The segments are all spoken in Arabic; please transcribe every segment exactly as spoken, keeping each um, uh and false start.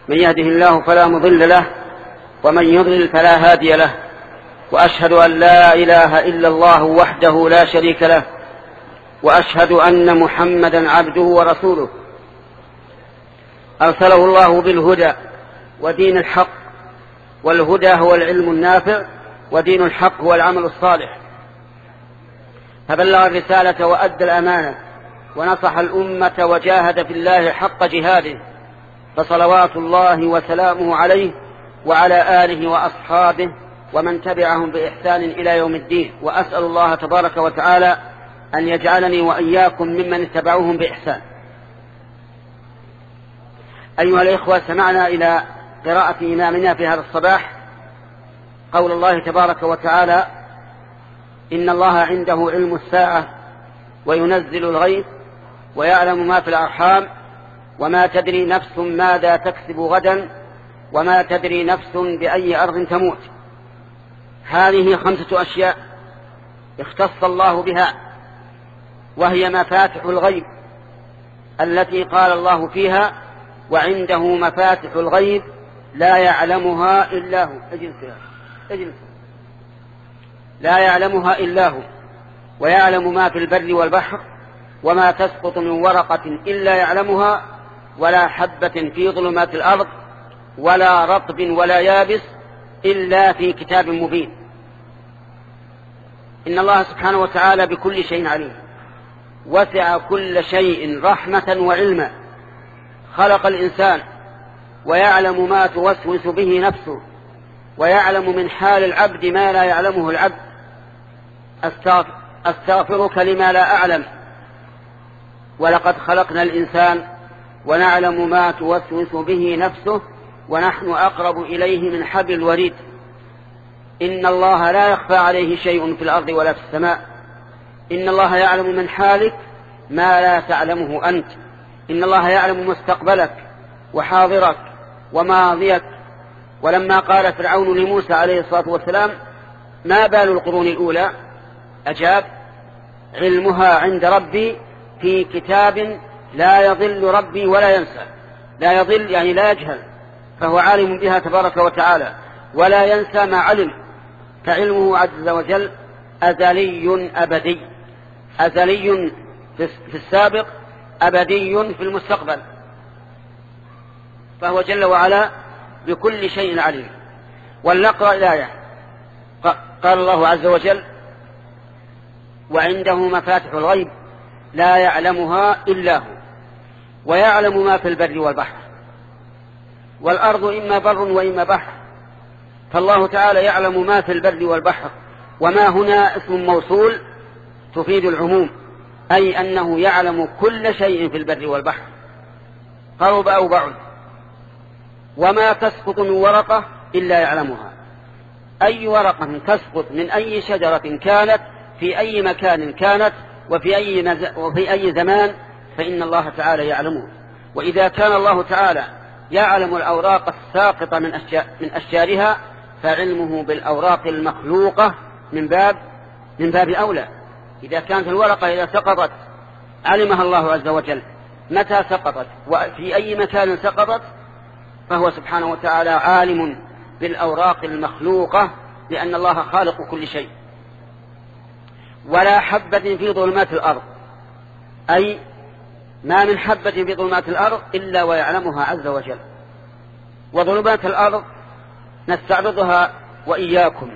من يهده الله فلا مضل له ومن يضلل فلا هادي له، وأشهد أن لا إله إلا الله وحده لا شريك له، وأشهد أن محمدا عبده ورسوله أرسله الله بالهدى ودين الحق، والهدى هو العلم النافع، ودين الحق هو العمل الصالح. فبلغ الرسالة وأدى الأمانة ونصح الأمة وجاهد في الله حق جهاده، فصلوات الله وسلامه عليه وعلى آله وأصحابه ومن تبعهم بإحسان إلى يوم الدين. وأسأل الله تبارك وتعالى أن يجعلني وإياكم ممن اتبعوهم بإحسان. أيها الإخوة، سمعنا إلى قراءة إمامنا في هذا الصباح قول الله تبارك وتعالى: إن الله عنده علم الساعة وينزل الغيث ويعلم ما في الأرحام وما تدري نفس ماذا تكسب غدا وما تدري نفس بأي أرض تموت. هذه خمسة أشياء اختص الله بها، وهي مفاتح الغيب التي قال الله فيها: وعنده مفاتح الغيب لا يعلمها إلا هو. اجلس اجلس لا يعلمها إلا هو، ويعلم ما في البر والبحر وما تسقط من ورقة إلا يعلمها، ولا حبة في ظلمات الأرض ولا رطب ولا يابس إلا في كتاب مبين. إن الله سبحانه وتعالى بكل شيء عليم، وسع كل شيء رحمة وعلما، خلق الإنسان ويعلم ما توسوس به نفسه، ويعلم من حال العبد ما لا يعلمه العبد. أستغفرك لما لا أعلم، ولقد خلقنا الإنسان ونعلم ما توسوس به نفسه ونحن أقرب إليه من حبل الوريد. إن الله لا يخفى عليه شيء في الأرض ولا في السماء. إن الله يعلم من حالك ما لا تعلمه أنت. إن الله يعلم مستقبلك وحاضرك وماضيك. ولما قال فرعون لموسى عليه الصلاة والسلام: ما بال القرون الأولى؟ أجاب: علمها عند ربي في كتاب لا يضل ربي ولا ينسى. لا يضل يعني لا يجهل، فهو عالم بها تبارك وتعالى، ولا ينسى ما علم، فعلمه عز وجل أزلي أبدي، أزلي في السابق، أبدي في المستقبل، فهو جل وعلا بكل شيء عليم. ولنقرأ الآية. قال الله عز وجل: وعنده مفاتح الغيب لا يعلمها إلا هو، ويعلم ما في البر والبحر. والأرض إما بر وإما بحر، فالله تعالى يعلم ما في البر والبحر. وما هنا اسم موصول تفيد العموم، أي أنه يعلم كل شيء في البر والبحر، قرب أو بعد. وما تسقط من ورقة إلا يعلمها. أي ورقة تسقط من أي شجرة كانت في أي مكان كانت وفي أي, مز... وفي أي زمان، فإن الله تعالى يعلمه. وإذا كان الله تعالى يعلم الأوراق الساقطة من, أشجار... من أشجارها، فعلمه بالأوراق المخلوقة من باب من باب أولى. إذا كانت الورقة إذا سقطت علمها الله عز وجل متى سقطت وفي أي مكان سقطت، فهو سبحانه وتعالى عالم بالأوراق المخلوقة، لأن الله خالق كل شيء. ولا حبة في ظلمات الأرض، أي ما من حبة في ظلمات الأرض إلا ويعلمها عز وجل. وظلمات الأرض نستعرضها وإياكم.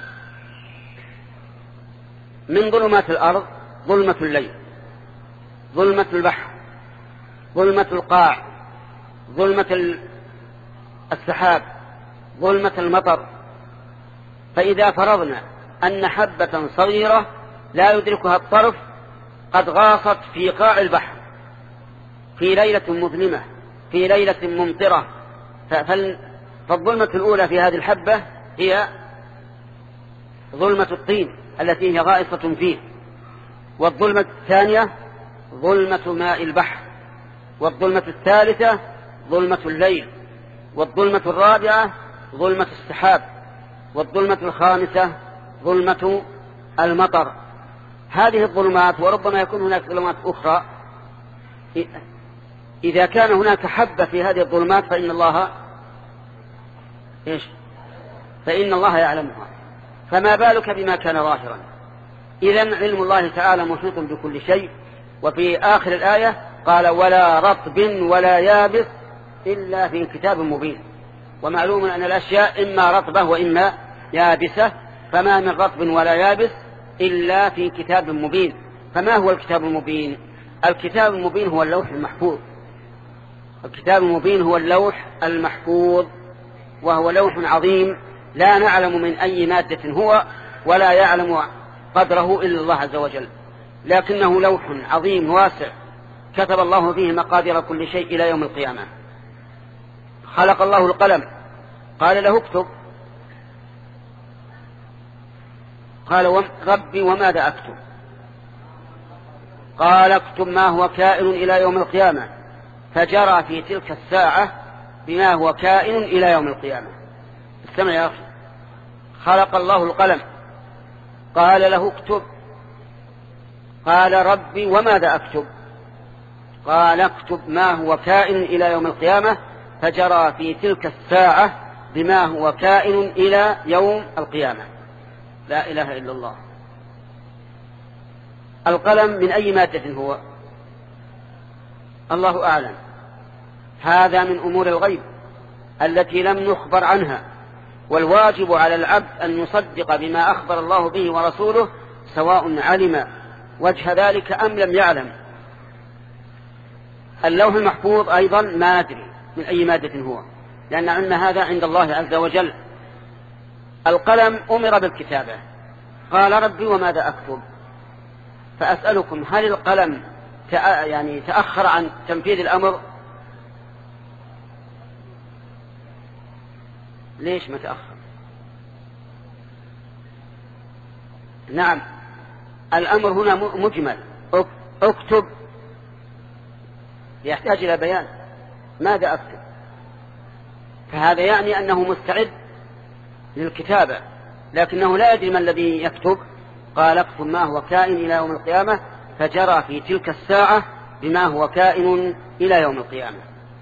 من ظلمات الأرض ظلمة الليل، ظلمة البحر، ظلمة القاع، ظلمة السحاب، ظلمة المطر. فإذا فرضنا أن حبة صغيرة لا يدركها الطرف قد غاصت في قاع البحر في ليلة مظلمة، في ليلة ممطرة، فالظلمة الأولى في هذه الحبة هي ظلمة الطين التي هي غائصة فيه، والظلمة الثانية ظلمة ماء البحر، والظلمة الثالثة ظلمة الليل، والظلمة الرابعة ظلمة السحاب، والظلمة الخامسة ظلمة المطر. هذه الظلمات، وربما يكون هناك ظلمات أخرى، إذا كان هناك حبة في هذه الظلمات فإن الله إيش؟ فإن الله يعلمها، فما بالك بما كان ظاهرا. إذن علم الله تعالى محيط بكل شيء. وفي آخر الآية قال ولا رطب ولا يابس إلا في كتاب مبين. ومعلوم أن الأشياء إما رطبة وإما يابسة، فما من رطب ولا يابس إلا في كتاب مبين. فما هو الكتاب المبين؟ الكتاب المبين هو اللوح المحفوظ. الكتاب المبين هو اللوح المحفوظ، وهو لوح عظيم لا نعلم من أي مادة هو، ولا يعلم قدره إلا الله عز وجل، لكنه لوح عظيم واسع كتب الله فيه مقادير كل شيء إلى يوم القيامة. خلق الله القلم، قال له اكتب، قال ربي وماذا أكتب؟ قال اكتب ما هو كائن إلى يوم القيامة، فجرى في تلك الساعة بما هو كائن إلى يوم القيامة. استمع يا أخي، خلق الله القلم، قال له اكتب، قال ربي وماذا أكتب؟ قال اكتب ما هو كائن إلى يوم القيامة، فجرى في تلك الساعة بما هو كائن إلى يوم القيامة. لا إله إلا الله. القلم من أي مادة هو؟ الله أعلم. هذا من أمور الغيب التي لم نخبر عنها، والواجب على العبد أن يصدق بما أخبر الله به ورسوله سواء علم وجه ذلك أم لم يعلم. اللوح المحفوظ أيضا ما ندري من أي مادة هو، لأن علم هذا عند الله عز وجل. القلم أمر بالكتابة، قال ربي وماذا أكتب؟ فأسألكم هل القلم يعني تأخر عن تنفيذ الأمر؟ ليش ما تأخر؟ نعم، الأمر هنا مجمل، اكتب يحتاج إلى بيان ماذا أكتب، فهذا يعني أنه مستعد للكتابة، لكنه لا يدري ما الذي يكتب. قال اكتب ما هو كائن إلى يوم القيامة، فجرى في تلك الساعة بما هو كائن إلى يوم القيامة.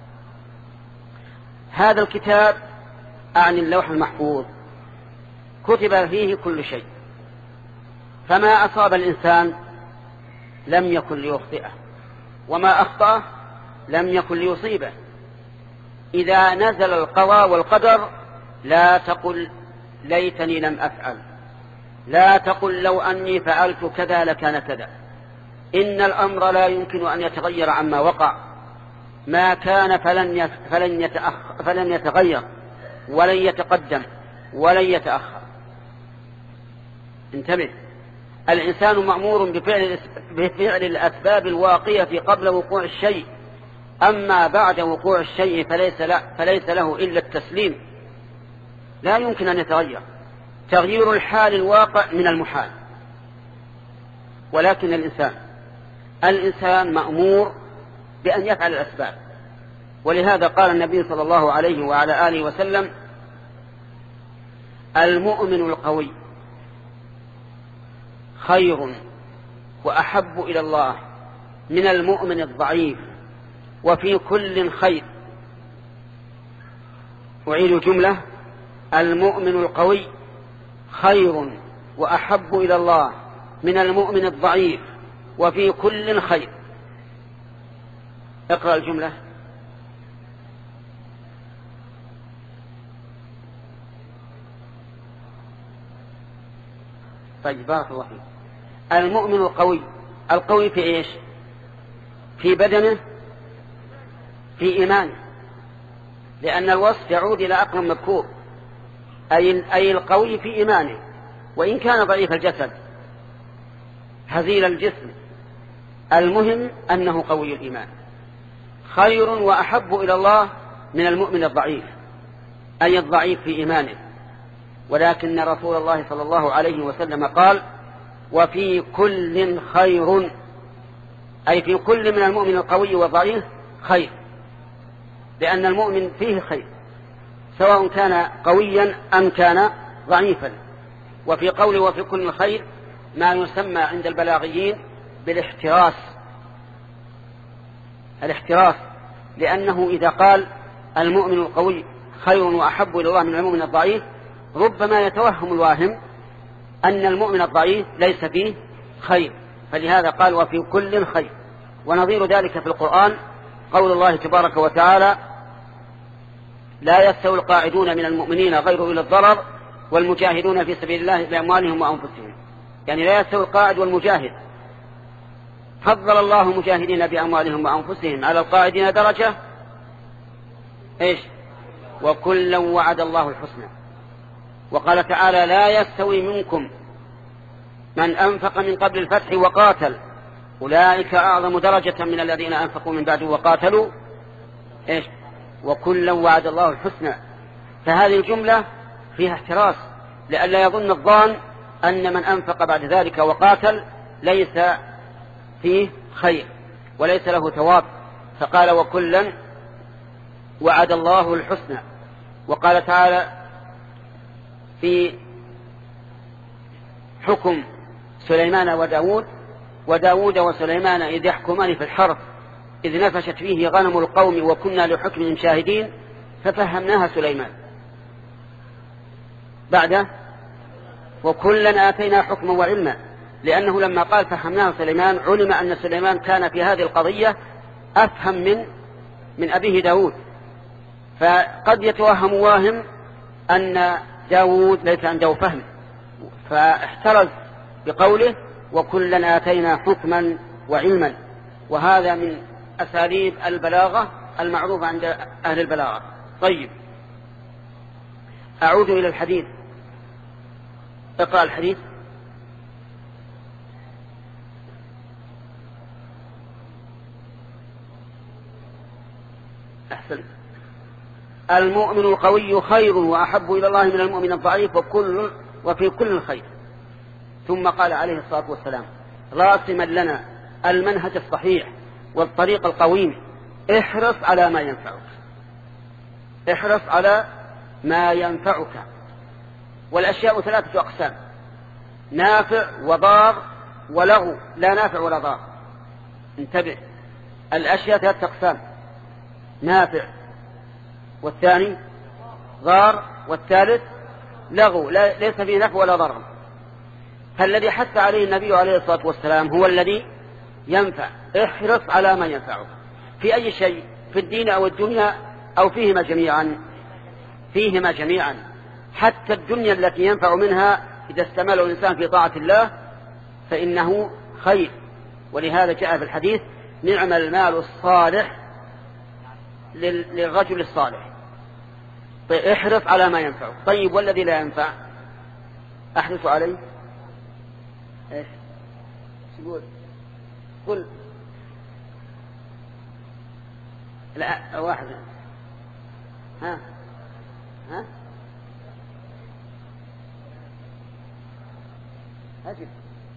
هذا الكتاب أعني اللوح المحفوظ كتب فيه كل شيء، فما أصاب الإنسان لم يكن ليخطئه، وما أخطأه لم يكن ليصيبه. إذا نزل القضاء والقدر لا تقل ليتني لم أفعل، لا تقل لو أني فعلت كذا لكان كذا. إن الأمر لا يمكن أن يتغير عما وقع، ما كان فلن فلن يتأخر فلن يتغير ولن يتقدم ولن يتأخر. انتبه، الإنسان مأمور بفعل بفعل الأسباب الواقية قبل وقوع الشيء، أما بعد وقوع الشيء فليس له, فليس له إلا التسليم، لا يمكن أن يتغير. تغيير الحال الواقع من المحال، ولكن الإنسان الإنسان مأمور بأن يفعل الأسباب. ولهذا قال النبي صلى الله عليه وعلى آله وسلم: المؤمن القوي خير وأحب إلى الله من المؤمن الضعيف، وفي كل خير. أعيد جملة: المؤمن القوي خير وأحب إلى الله من المؤمن الضعيف، وفي كل خير. اقرأ الجملة. طيب، بارك الله فيك. المؤمن القوي، القوي في إيش؟ في بدنه، في إيمانه، لأن الوصف يعود إلى أقرب مذكور، أي أي القوي في إيمانه، وإن كان ضعيف الجسد هزيل الجسم، المهم أنه قوي الإيمان. خير وأحب إلى الله من المؤمن الضعيف، أي الضعيف في إيمانه. ولكن رسول الله صلى الله عليه وسلم قال: وفي كل خير، أي في كل من المؤمن القوي والضعيف خير، لأن المؤمن فيه خير سواء كان قويا أم كان ضعيفا. وفي قوله وفي كل خير ما يسمى عند البلاغيين بالاحتراس. الاحتراس لأنه إذا قال المؤمن القوي خير وأحب إلى الله من المؤمن الضعيف ربما يتوهم الواهم أن المؤمن الضعيف ليس فيه خير، فلهذا قال وفي كل خير. ونظير ذلك في القرآن قول الله تبارك وتعالى لا يستوي القاعدون من المؤمنين غير أولي الضرر والمجاهدون في سبيل الله بأموالهم وأنفسهم، يعني لا يستوي القاعد والمجاهد، فضل الله المجاهدين بأموالهم وأنفسهم على القاعدين درجة إيش؟ وكلا وعد الله الحسنى. وقال تعالى لا يستوي منكم من أنفق من قبل الفتح وقاتل أولئك أعظم درجة من الذين أنفقوا من بعد وقاتلوا إيش؟ وكلا وعد الله الحسنى. فهذه الجملة فيها احتراس لئلا يظن الظان أن من أنفق بعد ذلك وقاتل ليس فيه خير وليس له ثواب، فقال وكلا وعد الله الحسنى. وقال تعالى في حكم سليمان وداود وداود وسليمان إذ يحكمان في الحرث إذ نفشت فيه غنم القوم وكنا لحكمهم شاهدين ففهمناها سليمان. بعده وكلا آتينا حكما وعلما، لأنه لما قال فهمناه سليمان علم أن سليمان كان في هذه القضية أفهم من من أبيه داود، فقد يتوهم واهم أن داود ليس عنده فهم، فاحترز بقوله وكلا آتينا حكما وعلما. وهذا من أساليب البلاغة المعروفة عند أهل البلاغة. طيب أعود إلى الحديث. اقرأ الحديث. أحسن. المؤمن القوي خير وأحب إلى الله من المؤمن الضعيف وكل وفي كل خير. ثم قال عليه الصلاة والسلام راسما لنا المنهج الصحيح والطريق القويم احرص على ما ينفعك، احرص على ما ينفعك. والأشياء ثلاثة أقسام: نافع وضار ولغو لا نافع ولا ضار. انتبه، الأشياء ثلاثة أقسام: نافع، والثاني ضار، والثالث لغو لا ليس فيه نفع ولا ضرر. فالذي حث عليه النبي عليه الصلاة والسلام هو الذي ينفع. احرص على ما ينفعك في أي شيء، في الدين أو الدنيا أو فيهما جميعا، فيهما جميعا. حتى الدنيا التي ينفع منها إذا استمال الإنسان في طاعة الله فإنه خير. ولهذا جاء في الحديث نعم المال الصالح للرجل الصالح. طيب احرص على ما ينفعك. طيب والذي لا ينفع احرص عليه. ايش تقول؟ قل لا واحد. ها ها أجل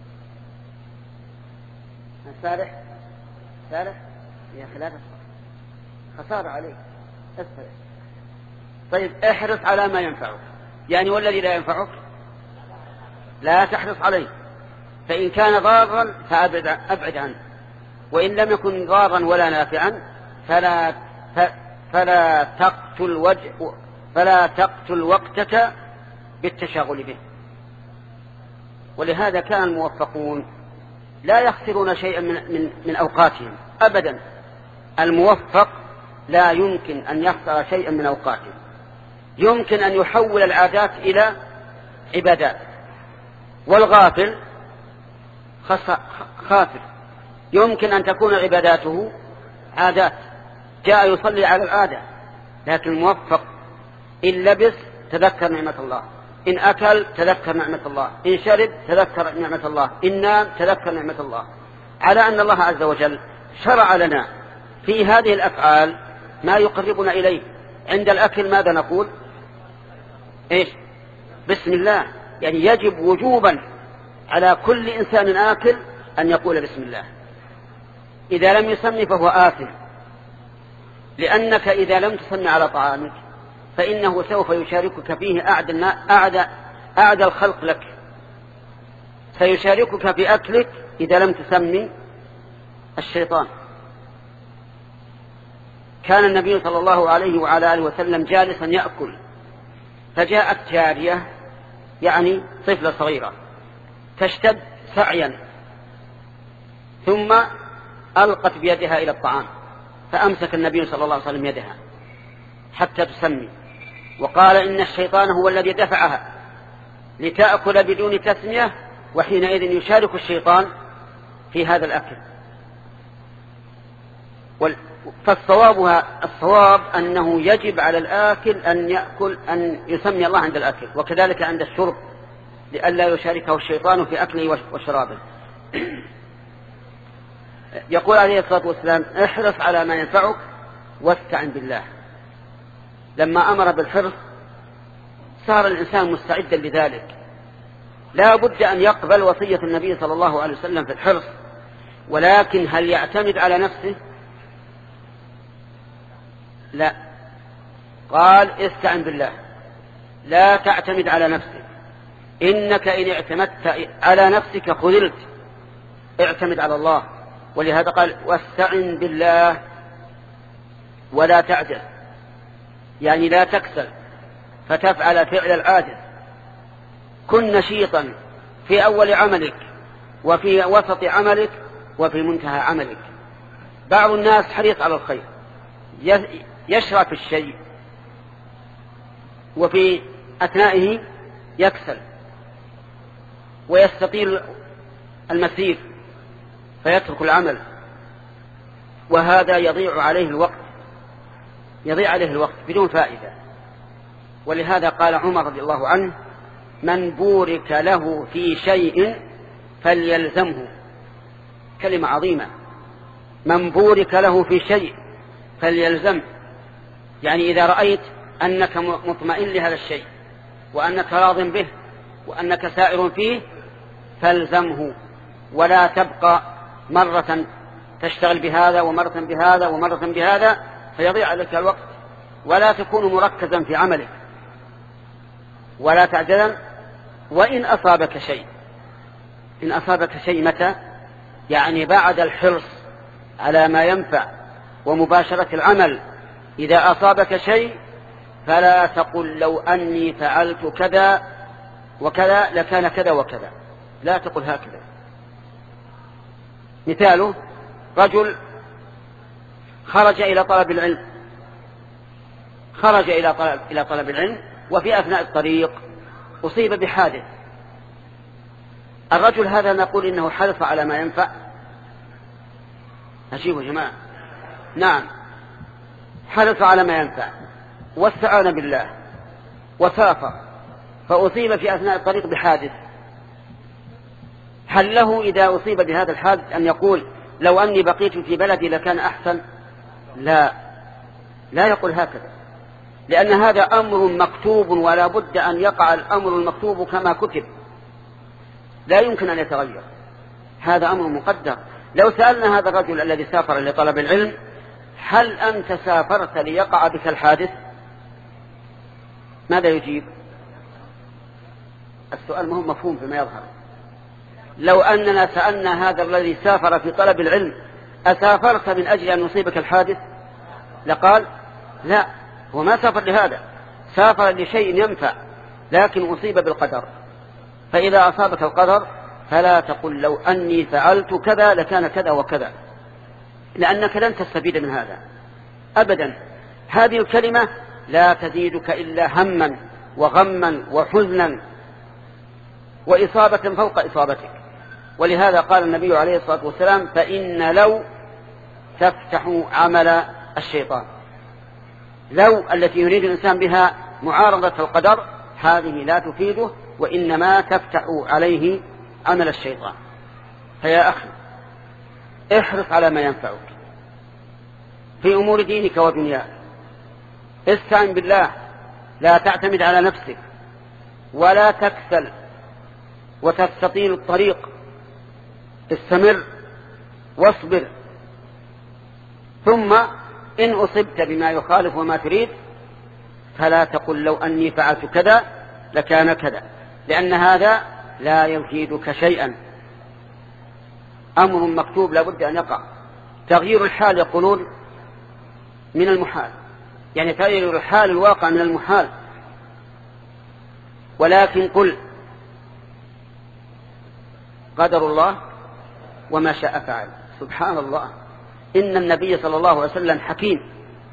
سارح سارح يا خلافة خسارة عليك أسفل. طيب احرص على ما ينفعك، يعني والذي لا ينفعك لا تحرص عليه. فإن كان ضارا فأبعد أبعد عنه، وإن لم يكن ضارا ولا نافعا فلا فلا تقتل وجه فلا تقتل وقتك بالتشاغل به. ولهذا كان الموفقون لا يخسرون شيئا من من من أوقاتهم أبدا. الموفق لا يمكن أن يخسر شيئا من أوقاته، يمكن أن يحول العادات إلى عبادات. والغافل خاسر، يمكن أن تكون عباداته عادات، جاء يصلي على العادة. لكن الموفق إن لبس تذكر نعمة الله، إن أكل تذكر نعمة الله، إن شرب تذكر نعمة الله، إن نام تذكر نعمة الله. على أن الله عز وجل شرع لنا في هذه الأفعال ما يقربنا إليه. عند الأكل ماذا نقول؟ إيش؟ بسم الله. يعني يجب وجوبا على كل إنسان آكل أن يقول بسم الله. إذا لم يسمي فهو آثم، لأنك إذا لم تسمي على طعامك فإنه سوف يشاركك فيه أعدى أعدى أعدى الخلق لك، سيشاركك في أكلك إذا لم تسمي الشيطان. كان النبي صلى الله عليه وعلى آله وسلم جالسا يأكل، فجاءت جارية يعني طفلة صغيرة تشتد سعيا، ثم ألقت بيدها إلى الطعام، فأمسك النبي صلى الله عليه وسلم يدها حتى تسمي، وقال إن الشيطان هو الذي دفعها لتأكل بدون تسمية، وحينئذ يشارك الشيطان في هذا الأكل. فالصواب الصواب أنه يجب على الآكل أن يأكل أن يسمي الله عند الأكل، وكذلك عند الشرب لئلا يشاركه الشيطان في أكله وشرابه. يقول عليه الصلاة والسلام: احرص على ما ينفعك واستعن بالله. لما أمر بالحرص صار الإنسان مستعدا لذلك، لا بد أن يقبل وصية النبي صلى الله عليه وسلم في الحرص، ولكن هل يعتمد على نفسه؟ لا، قال: استعن بالله، لا تعتمد على نفسك، إنك إن اعتمدت على نفسك خذلت، اعتمد على الله. ولهذا قال: واستعن بالله ولا تعجز، يعني لا تكسل فتفعل فعل العاجز. كن نشيطا في أول عملك وفي وسط عملك وفي منتهى عملك. بعض الناس حريص على الخير، يشرع في الشيء وفي أثنائه يكسل ويستطيل المسير فيترك العمل، وهذا يضيع عليه الوقت يضيع عليه الوقت بدون فائدة. ولهذا قال عمر رضي الله عنه: من بورك له في شيء فليلزمه. كلمة عظيمة، من بورك له في شيء فليلزمه، يعني إذا رأيت أنك مطمئن لهذا الشيء وأنك راض به وأنك سائر فيه فالزمه، ولا تبقى مرة تشتغل بهذا ومرة بهذا ومرة بهذا فيضيع عليك الوقت، ولا تكون مركزا في عملك ولا تعجلا. وإن أصابك شيء إن أصابك شيء متى؟ يعني بعد الحرص على ما ينفع ومباشرة العمل، إذا أصابك شيء فلا تقل لو أني فعلت كذا وكذا لكان كذا وكذا، لا تقل هكذا. مثاله: رجل خرج إلى طلب العلم خرج إلى طلب, إلى طلب العلم وفي أثناء الطريق أصيب بحادث. الرجل هذا نقول إنه حرص على ما ينفع؟ أجيبوا جماعة. نعم، حرص على ما ينفع واستعان بالله وسافر فأصيب في أثناء الطريق بحادث. هل له إذا أصيب بهذا الحادث أن يقول لو أني بقيت في بلدي لكان أحسن؟ لا، لا يقول هكذا، لأن هذا أمر مكتوب ولا بد أن يقع الأمر المكتوب كما كتب، لا يمكن أن يتغير، هذا أمر مقدر. لو سألنا هذا الرجل الذي سافر لطلب العلم: هل أنت سافرت ليقع بك الحادث؟ ماذا يجيب؟ السؤال مهم مفهوم فيما يظهر. لو أننا سألنا هذا الذي سافر في طلب العلم: أسافرت من أجل أن يصيبك الحادث؟ لقال: لا، هو ما سافر لهذا، سافر لشيء ينفع لكن أصيب بالقدر. فإذا أصابك القدر فلا تقل لو أني فعلت كذا لكان كذا وكذا، لأنك لن تستفيد من هذا أبدا. هذه الكلمة لا تزيدك إلا هما وغما وحزنا وإصابة فوق إصابتك. ولهذا قال النبي عليه الصلاة والسلام: فإن لو تفتح عمل الشيطان. لو التي يريد الإنسان بها معارضة القدر هذه لا تفيده، وإنما تفتح عليه عمل الشيطان. فيا أخي، احرص على ما ينفعك في أمور دينك ودنياك، استعن بالله، لا تعتمد على نفسك ولا تكسل وتستطيل الطريق، استمر واصبر. ثم إن أصبت بما يخالف وما تريد فلا تقل لو أني فعلت كذا لكان كذا، لأن هذا لا يفيدك شيئا، أمر مكتوب لا بد أن يقع. تغيير الحال يقولون من المحال، يعني تغير الحال الواقع من المحال. ولكن قل قدر الله وما شاء فعل. سبحان الله، إن النبي صلى الله عليه وسلم حكيم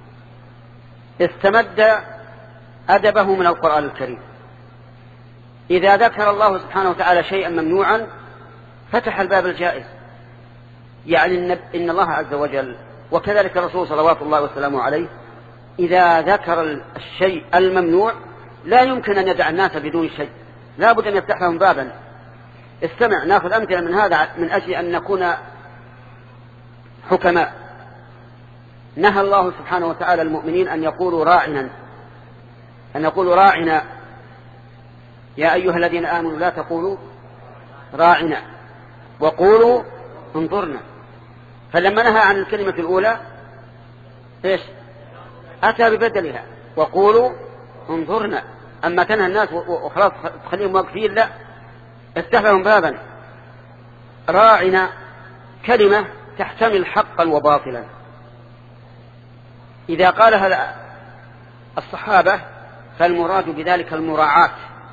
استمد أدبه من القرآن الكريم. إذا ذكر الله سبحانه وتعالى شيئا ممنوعا فتح الباب الجائز، يعني إن الله عز وجل وكذلك الرسول صلوات الله وسلامه عليه إذا ذكر الشيء الممنوع لا يمكن أن يدع الناس بدون شيء، لا بد أن يفتح لهم بابا. استمع، نأخذ أمثلة من هذا من أجل أن نكون حكماء. نهى الله سبحانه وتعالى المؤمنين أن يقولوا راعنا، أن يقولوا راعنا يا أيها الذين آمنوا لا تقولوا راعنا وقولوا انظرنا. فلما نهى عن الكلمة الأولى إيش؟ أتى ببدلها وقولوا انظرنا. أما تنهى الناس وخلاص تخليهم واقفين، لا، افتح لهم بابا. راعنا كلمة تحتمل حقا وباطلا. إذا قالها الصحابة فالمراد بذلك المراعاة،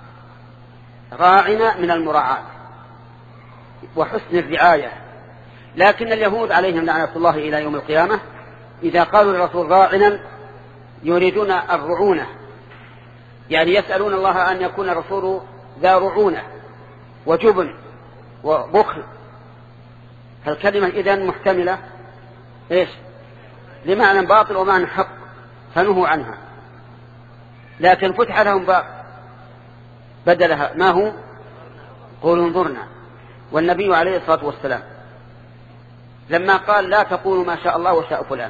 راعنا من المراعاة وحسن الرعاية. لكن اليهود عليهم لعنة الله إلى يوم القيامة إذا قالوا للرسول راعنا يريدون الرعونة، يعني يسألون الله أن يكون الرسول ذا رعونة وجبن وبخل. فالكلمة إذن محتملة إيش؟ لمعنى باطل ومعنى حق، فنهوا عنها. لكن فتح لهم باب بدلها، ما هو؟ قولوا انظرنا. والنبي عليه الصلاة والسلام لما قال لا تقولوا ما شاء الله وشاء فلان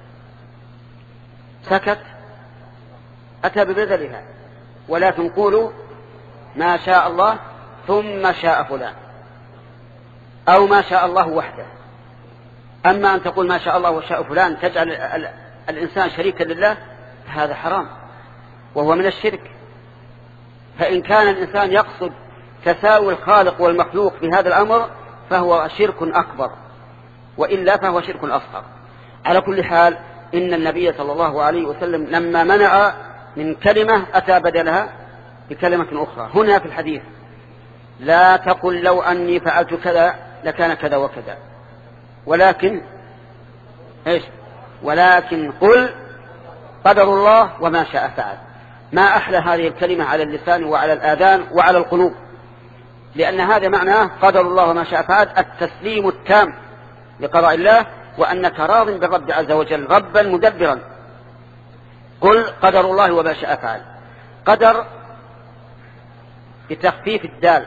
سكت، أتى ببدلها، ولكن قولوا ما شاء الله ثم شاء فلان أو ما شاء الله وحده. أما أن تقول ما شاء الله وشاء فلان تجعل الإنسان شريكا لله، هذا حرام وهو من الشرك. فإن كان الإنسان يقصد تساوي الخالق والمخلوق في هذا الأمر فهو شرك أكبر، وإلا فهو شرك أصغر. على كل حال إن النبي صلى الله عليه وسلم لما منع من كلمة أتى بدلها بكلمة أخرى. هنا في الحديث لا تقل لو أني فعلت كذا لكان كذا وكذا، ولكن إيش؟ ولكن قل قدر الله وما شاء فعل. ما أحلى هذه الكلمة على اللسان وعلى الآذان وعلى القلوب، لأن هذا معناه قدر الله وما شاء فعل، التسليم التام لقضاء الله، وأنك راض بالرب عز وجل ربا مدبرا. قل قدر الله وما شاء فعل. قدر بتخفيف الدال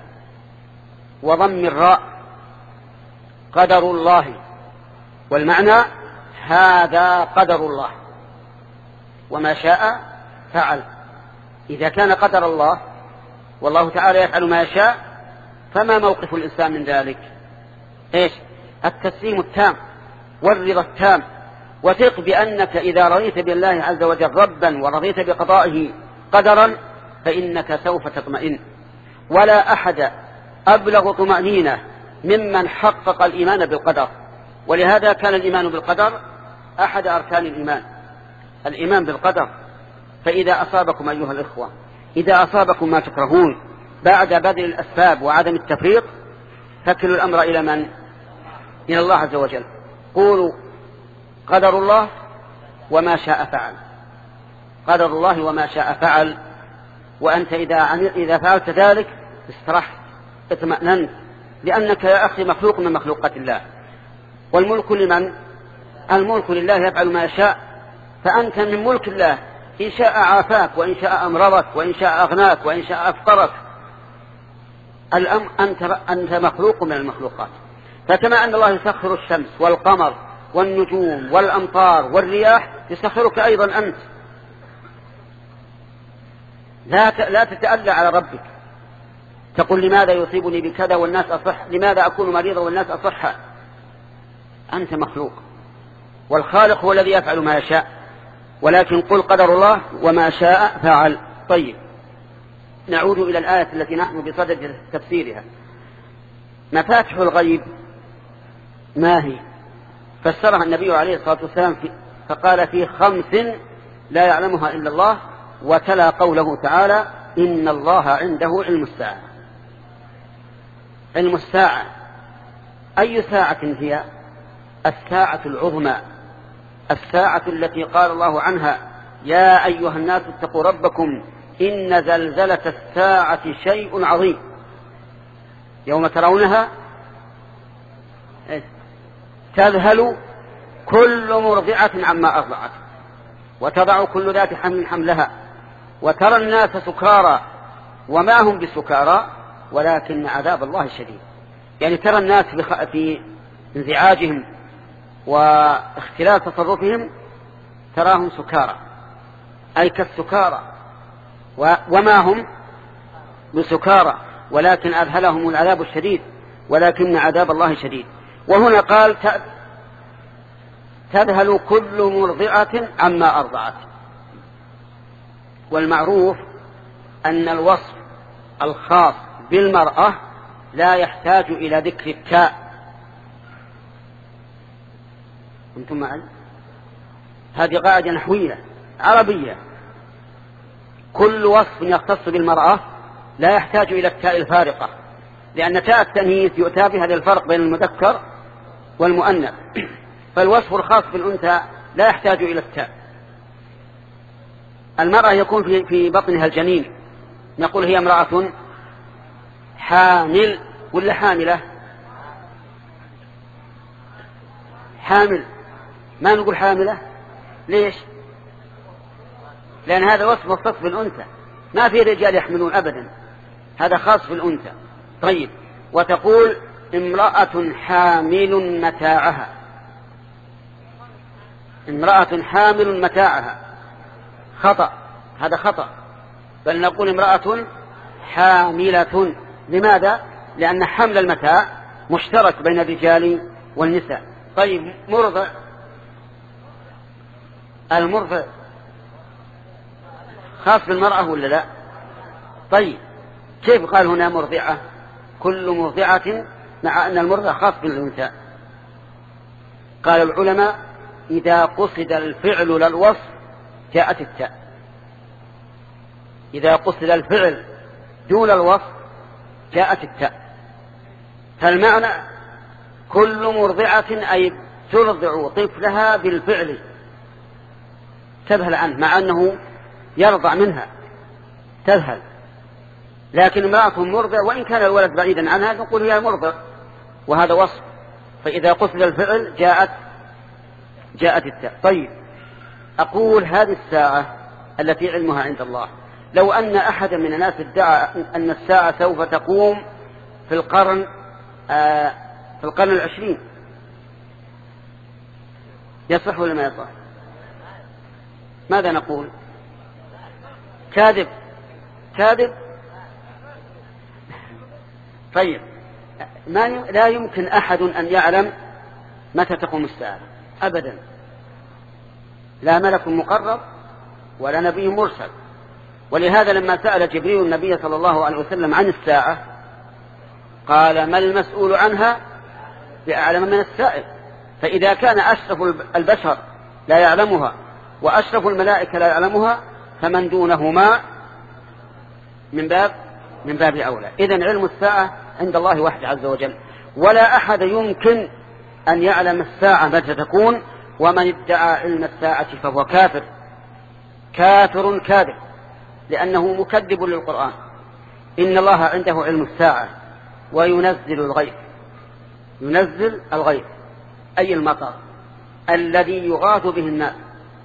وضم الراء، قدر الله، والمعنى هذا قدر الله وما شاء فعل. إذا كان قدر الله والله تعالى يفعل ما يشاء فما موقف الإنسان من ذلك؟ إيش؟ التسليم التام والرضا التام، وثق بأنك إذا رضيت بالله عز وجل ربا ورضيت بقضائه قدرا فإنك سوف تطمئن. ولا أحد أبلغ طمأنينة ممن حقق الإيمان بالقدر، ولهذا كان الإيمان بالقدر أحد أركان الإيمان، الإيمان بالقدر. فإذا أصابكم أيها الإخوة، إذا أصابكم ما تكرهون بعد بذل الأسباب وعدم التفريط فكلوا الأمر إلى من؟ إلى الله عز وجل. قولوا قدر الله وما شاء فعل، قدر الله وما شاء فعل. وأنت إذا إذا فعلت ذلك استرحت اطمأننت، لأنك يا أخي مخلوق من مخلوقات الله، والملك لمن؟ الملك لله يفعل ما يشاء. فأنت من ملك الله، إن شاء عافاك وإن شاء أمرضك وإن شاء أغناك وإن شاء أفقرك. الأمر أنت, أنت مخلوق من المخلوقات. فكما أن الله يسخر الشمس والقمر والنجوم والأمطار والرياح يسخرك أيضا أنت. لا لا تتألى على ربك تقول لماذا يصيبني بكذا والناس أصح، لماذا أكون مريضا والناس أصح. أنت مخلوق والخالق هو الذي يفعل ما يشاء. ولكن قل قدر الله وما شاء فعل. طيب، نعود إلى الآية التي نحن بصدد تفسيرها. مفاتح الغيب ما هي؟ فسرها النبي عليه الصلاة والسلام في فقال في خمس لا يعلمها إلا الله، وتلا قوله تعالى إن الله عنده علم الساعة. علم الساعة أي ساعة هي؟ الساعة العظمى، الساعة التي قال الله عنها يا أيها الناس اتقوا ربكم إن زلزلة الساعة شيء عظيم يوم ترونها تذهل كل مرضعة عما أرضعت وتضع كل ذات حمل حملها وترى الناس سكارى وما هم بسكارى ولكن عذاب الله شديد. يعني ترى الناس في انزعاجهم واختلال تصرفهم تراهم سكارى أي كالسكارى وما هم بسكارى ولكن أذهلهم العذاب الشديد ولكن عذاب الله شديد. وهنا قال تذهل كل مرضعة عما أرضعت. والمعروف أن الوصف الخاص بالمرأة لا يحتاج إلى ذكر التاء. أنتم معي؟ هذه قاعدة نحوية عربية، كل وصف يختص بالمرأة لا يحتاج إلى التاء الفارقة، لأن تاء التأنيث يؤتى بهذا الفرق بين المذكر والمؤنث، فالوصف الخاص بالأنثى لا يحتاج إلى التاء. المرأة يكون في في بطنها الجنين، نقول هي امرأة حامل ولا حاملة؟ حامل، ما نقول حاملة. ليش؟ لأن هذا وصف مختص بالأنثى، ما في رجال يحملون أبدا، هذا خاص بالأنثى. طيب، وتقول امرأة حامل متاعها، امرأة حامل متاعها، خطأ، هذا خطأ، بل نقول امرأة حاملة. لماذا؟ لأن حمل المتاع مشترك بين الرجال والنساء. طيب، مرضع، المرضع خاص بالمرأة ولا لا؟ طيب، كيف قال هنا مرضعة؟ كل مرضعة، مع أن المرضع خاص بالأنثى. قال العلماء إذا قصد الفعل للوصف جاءت التاء، إذا قصد الفعل دون الوصف جاءت التاء. فالمعنى كل مرضعة أي ترضع طفلها بالفعل تذهل عنه، مع أنه يرضع منها تذهل، لكن امرأة مرضع وإن كان الولد بعيدا عنها نقول هي مرضع، وهذا وصف. فإذا قصد الفعل جاءت جاءت التاء. طيب، أقول هذه الساعة التي علمها عند الله، لو أن أحد من الناس ادعى أن الساعة سوف تقوم في القرن آه في القرن العشرين، يصح ولا ما يصح؟ ماذا نقول؟ كاذب كاذب. طيب، ما ي... لا يمكن أحد أن يعلم متى تقوم الساعة أبدا، لا ملك مقرب ولا نبي مرسل. ولهذا لما سأل جبريل النبي صلى الله عليه وسلم عن الساعة قال ما المسؤول عنها بأعلم من السائل. فإذا كان أشرف البشر لا يعلمها وأشرف الملائكة لا يعلمها فمن دونهما من باب من باب أولى. إذن علم الساعة عند الله وحده عز وجل، ولا أحد يمكن أن يعلم الساعة متى تكون، ومن ادعى علم الساعة فهو كافر كافر كاذب، لأنه مكذب للقرآن. إن الله عنده علم الساعة وينزل الغيث، ينزل الغيث أي المطر الذي يغاث به الناس.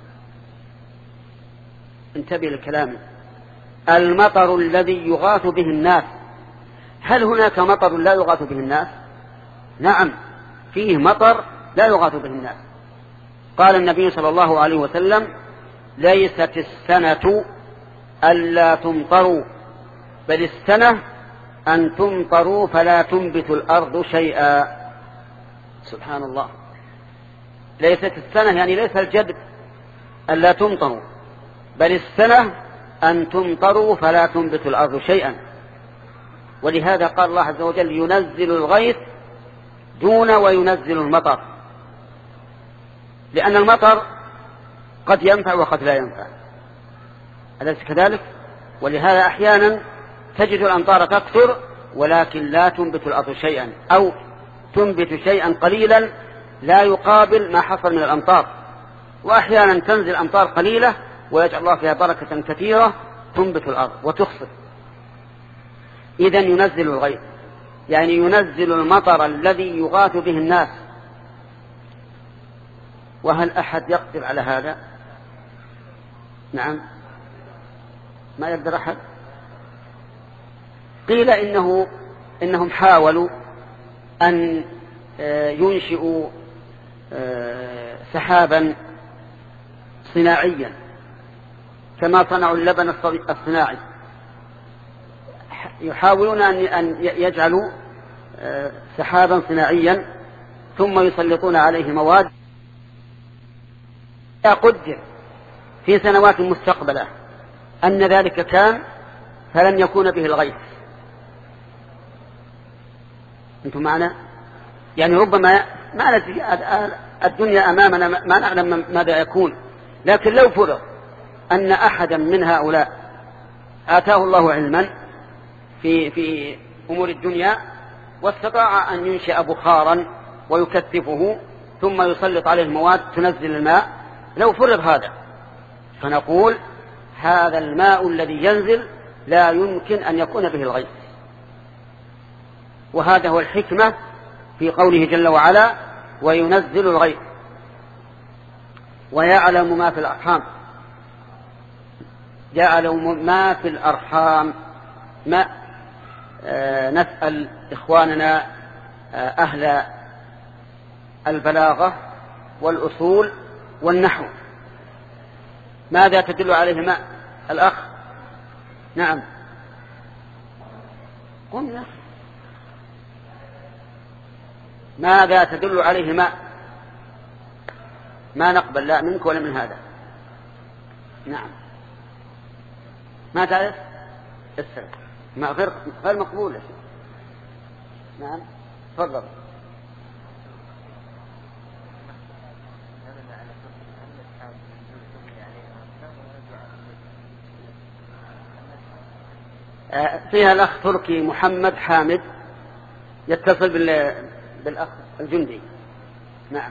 انتبه للكلام، المطر الذي يغاث به الناس. هل هناك مطر لا يغاث به الناس؟ نعم، فيه مطر لا يغاث به الناس. قال النبي صلى الله عليه وسلم ليست السنة ألا تمطروا بل السنة أن تمطروا فلا تنبت الأرض شيئا. سبحان الله، ليست السنة يعني ليس الجد ألا تمطروا، بل السنة أن تمطروا فلا تنبت الأرض شيئا. ولهذا قال الله عز وجل ينزل الغيث دون وينزل المطر، لأن المطر قد ينفع وقد لا ينفع، أليس كذلك؟ ولهذا أحيانا تجد الأمطار تكثر ولكن لا تنبت الأرض شيئا، أو تنبت شيئا قليلا لا يقابل ما حصل من الأمطار، وأحيانا تنزل أمطار قليلة ويجعل الله فيها بركة كثيرة تنبت الأرض وتخصب. إذن ينزل الغيث، يعني ينزل المطر الذي يغاث به الناس. وهل أحد يقدر على هذا؟ نعم، ما يقدر أحد. قيل إنه إنهم حاولوا أن ينشئوا سحابا صناعيا كما صنعوا اللبن الصناعي، يحاولون أن يجعلوا سحابا صناعيا ثم يسلطون عليه مواد. قدر في سنوات مستقبلة أن ذلك كان فلن يكون به الغيث. أنتم معنا؟ يعني ربما ما ندري الدنيا أمامنا ما نعلم ماذا يكون، لكن لو فرض أن أحدا من هؤلاء آتاه الله علما في في أمور الدنيا واستطاع أن ينشئ بخارا ويكثفه ثم يسلط عليه المواد تنزل الماء، لو فرض هذا فنقول هذا الماء الذي ينزل لا يمكن أن يكون به الغيث. وهذا هو الحكمة في قوله جل وعلا وينزل الغيث ويعلم ما في الأرحام. يعلم ما في الأرحام، ما آه نسأل إخواننا آه أهل البلاغة والأصول والنحو ماذا تدل عليه ما الأخ؟ نعم قلنا ماذا تدل عليه ما ما نقبل لا منك ولا من هذا. نعم ما تعرف السلام ما غير غير مقبول. نعم تفضل. فيها الأخ تركي محمد حامد يتصل بالأخ الجندي. نعم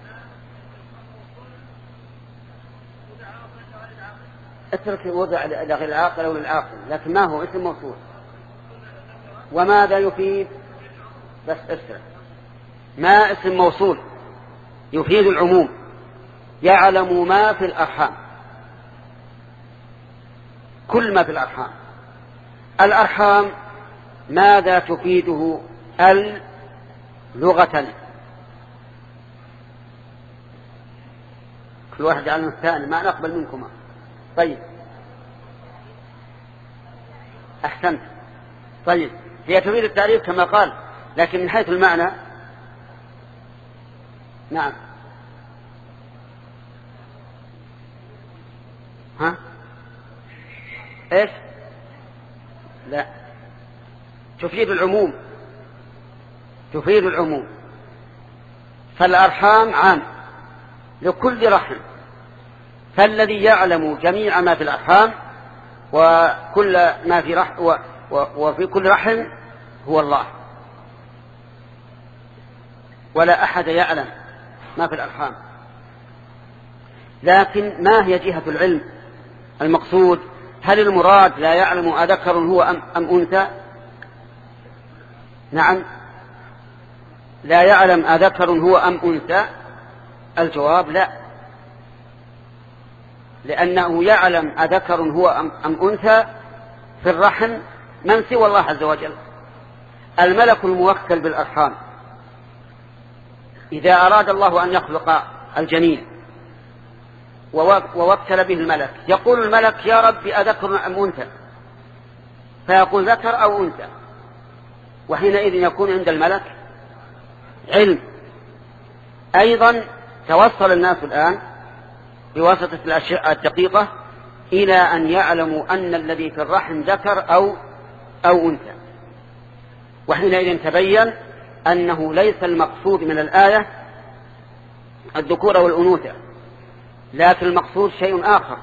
التركي وضع لغير العاقل أو للعاقل، لكن ما هو اسم موصول. وماذا يفيد؟ بس اسرع ما اسم موصول يفيد العموم. يعلم ما في الأرحام، كل ما في الأرحام. الأرحام ماذا تفيده ال لغة؟ كل واحد يعلم الثاني، ما نقبل منكما. طيب أحسنت. طيب هي تفيد التعريف كما قال، لكن من حيث المعنى نعم ها ايش؟ لا تفيد العموم، تفيد العموم. فالأرحام عام لكل رحم، فالذي يعلم جميع ما في الأرحام وكل ما في رحم و وفي كل رحم هو الله، ولا أحد يعلم ما في الأرحام. لكن ما هي جهة العلم المقصود؟ هل المراد لا يعلم أذكر هو أم, أم أنثى؟ نعم لا يعلم أذكر هو أم أنثى. الجواب لا، لأنه يعلم أذكر هو أم, أم أنثى في الرحم من سوى الله عز وجل. الملك الموكل بالأرحام إذا أراد الله أن يخلق الجنين ووكل به الملك، يقول الملك يا رب أذكر أم أنثى؟ فيقول ذكر أو أنثى، وحينئذ يكون عند الملك علم. أيضا توصل الناس الآن بواسطة الأشعة الدقيقة إلى أن يعلموا أن الذي في الرحم ذكر أو أو أنثى، وحينئذ تبين أنه ليس المقصود من الآية الذكور والأنوثة، لكن المقصود شيء آخر.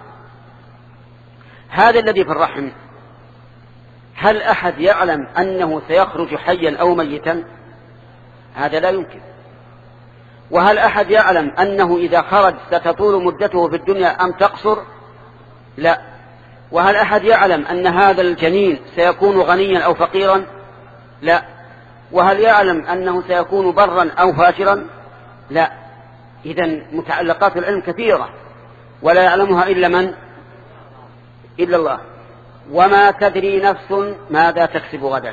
هذا الذي في الرحم هل أحد يعلم أنه سيخرج حيا أو ميتا؟ هذا لا يمكن. وهل أحد يعلم أنه إذا خرج ستطول مدته في الدنيا أم تقصر؟ لا. وهل أحد يعلم أن هذا الجنين سيكون غنيا أو فقيرا؟ لا. وهل يعلم أنه سيكون برا أو فاجرا؟ لا. إذن متعلقات العلم كثيرة ولا يعلمها إلا من؟ إلا الله. وما تدري نفس ماذا تكسب غدا.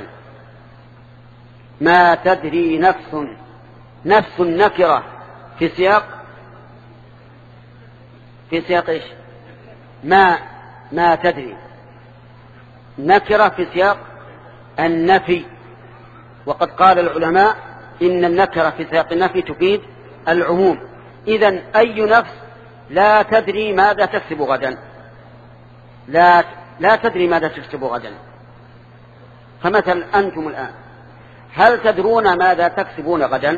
ما تدري نفس، نفس نكرة في سياق في سياق إيش؟ ما ما تدري نكرة في سياق النفي. وقد قال العلماء إن النكرة في سياق النفي تفيد العموم. إذن أي نفس لا تدري ماذا تكسب غدا، لا لا تدري ماذا تكسب غدا. فمثل أنتم الآن هل تدرون ماذا تكسبون غدا؟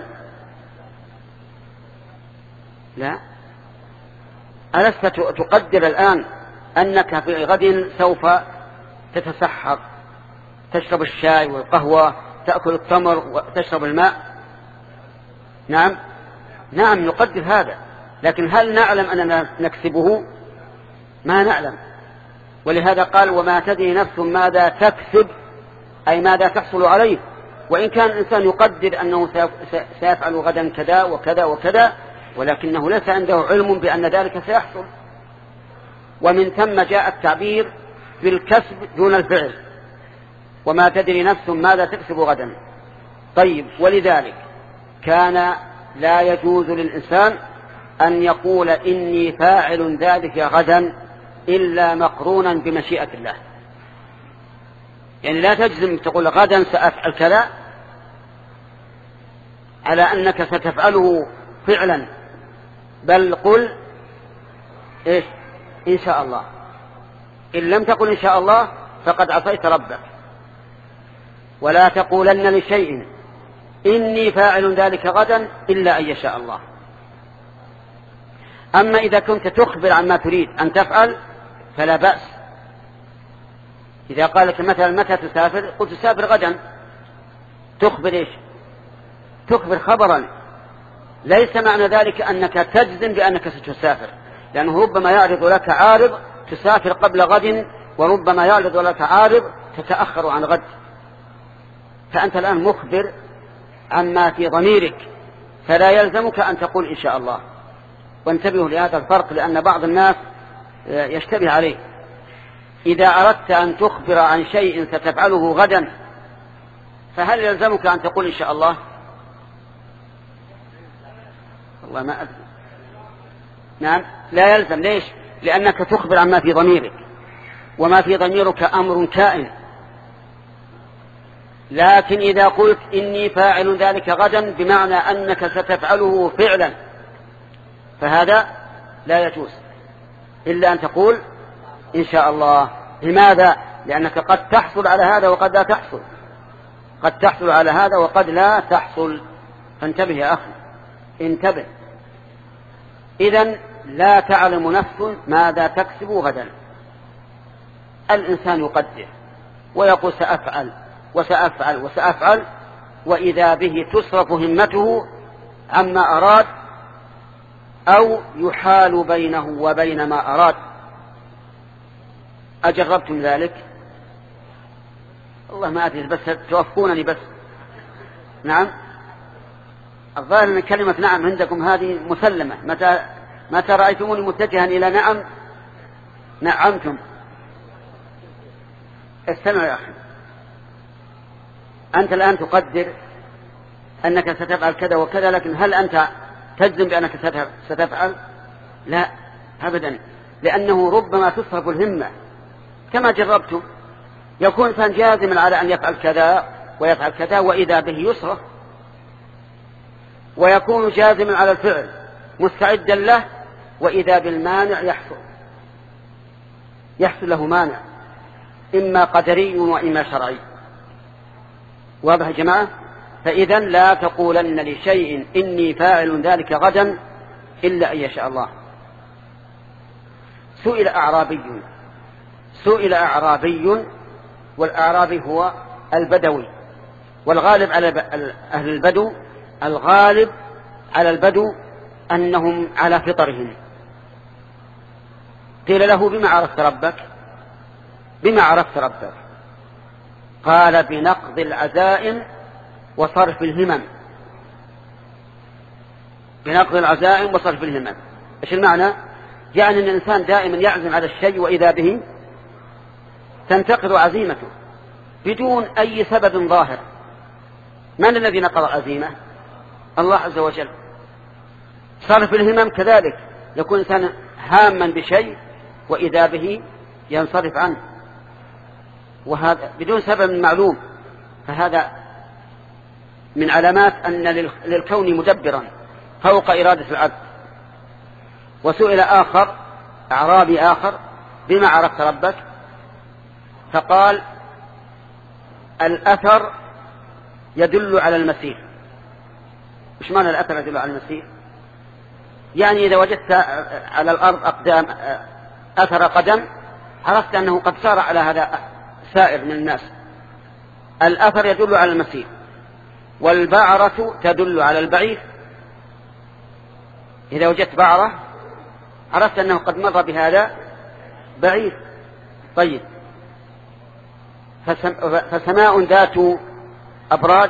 لا. ألست تقدر الآن أنك في غد سوف تتسحر، تشرب الشاي والقهوة، تأكل التمر وتشرب الماء؟ نعم نعم نقدر هذا، لكن هل نعلم أننا نكسبه؟ ما نعلم. ولهذا قال وما تدري نفس ماذا تكسب، أي ماذا تحصل عليه. وإن كان الإنسان يقدر أنه سيفعل غدا كذا وكذا وكذا، ولكنه ليس عنده علم بأن ذلك سيحصل. ومن ثم جاء التعبير بالكسب دون الفعل، وما تدري نفس ماذا تكسب غدا. طيب، ولذلك كان لا يجوز للإنسان أن يقول إني فاعل ذلك غدا إلا مقرونا بمشيئة الله. يعني لا تجزم تقول غدا سأفعل كذا على أنك ستفعله فعلا، بل قل إيش؟ إن شاء الله. إن لم تقل إن شاء الله فقد عصيت ربك. ولا تقولن لشيء إني فاعل ذلك غدا إلا أن يشاء الله. أما إذا كنت تخبر عما تريد أن تفعل فلا بأس. إذا قال لك مثلا متى تسافر؟ قلت تسافر غدا. تخبر إيش؟ تخبر خبرا، ليس معنى ذلك أنك تجزم بأنك ستسافر، لأنه ربما يعرض لك عارض تسافر قبل غد، وربما يعرض لك عارض تتأخر عن غد. فأنت الآن مخبر عما في ضميرك، فلا يلزمك أن تقول إن شاء الله. وانتبهوا لهذا الفرق، لأن بعض الناس يشتبه عليه. إذا أردت أن تخبر عن شيء ستفعله غدا فهل يلزمك أن تقول إن شاء الله؟ والله ما أدري. نعم لا يلزم. ليش؟ لأنك تخبر عما في ضميرك، وما في ضميرك أمر كائن. لكن إذا قلت إني فاعل ذلك غدا بمعنى أنك ستفعله فعلا فهذا لا يجوز إلا أن تقول إن شاء الله. لماذا؟ لأنك قد تحصل على هذا وقد لا تحصل، قد تحصل على هذا وقد لا تحصل. فانتبه يا أخي، انتبه. إذن لا تعلم نفس ماذا تكسب غدا. الإنسان يقدر ويقول سأفعل وسأفعل وسأفعل، وإذا به تصرف همته عما أراد أو يحال بينه وبين ما أراد. أجربتم ذلك؟ الله ما أدري، بس توفقونني بس. نعم، الظاهر أن كلمة نعم عندكم هذه مسلمة. متى متى رأيتموني متجها إلى نعم نعمتم. استمع يا أخي، أنت الآن تقدر أنك ستفعل كذا وكذا، لكن هل أنت تجزم بأنك ستفعل؟ لا أبدا، لأنه ربما تصرف الهمة كما جربتم. يكون إنسان جازما على أن يفعل كذا ويفعل كذا وإذا به يصرف، ويكون جازما على الفعل مستعدا له وإذا بالمانع يحصل يحصل له مانع، إما قدري وإما شرعي. واضح يا جماعة؟ فإذا لا تقولن لشيء إني فاعل ذلك غدا إلا أن يشاء الله. سئل أعرابي سئل أعرابي والأعرابي هو البدوي، والغالب على أهل البدو الغالب على البدو أنهم على فطرهم. قيل له: بما عرفت ربك؟ بما عرفت ربك؟ قال: بنقض العزائم وصرف الهمم. بنقض العزائم وصرف الهمم. ايش المعنى؟ يعني ان الانسان دائما يعزم على الشيء واذا به تنتقض عزيمته بدون اي سبب ظاهر. من الذي نقض العزيمه؟ الله عز وجل. صرف الهمم كذلك، يكون انسان هاما بشيء واذا به ينصرف عنه، وهذا بدون سبب معلوم، فهذا من علامات ان للكون مدبرا فوق إرادة العبد. وسئل آخر أعرابي آخر: بما عرفت ربك؟ فقال: الأثر يدل على المسير. مش معنى الأثر يدل على المسير؟ يعني إذا وجدت على الأرض أقدام أثر قدم عرفت أنه قد سار على هذا سائر من الناس. الأثر يدل على المسير، والبعرة تدل على البعير. إذا وجدت بعرة عرفت أنه قد مر بهذا بعير. طيب، فسماء ذات أبراج،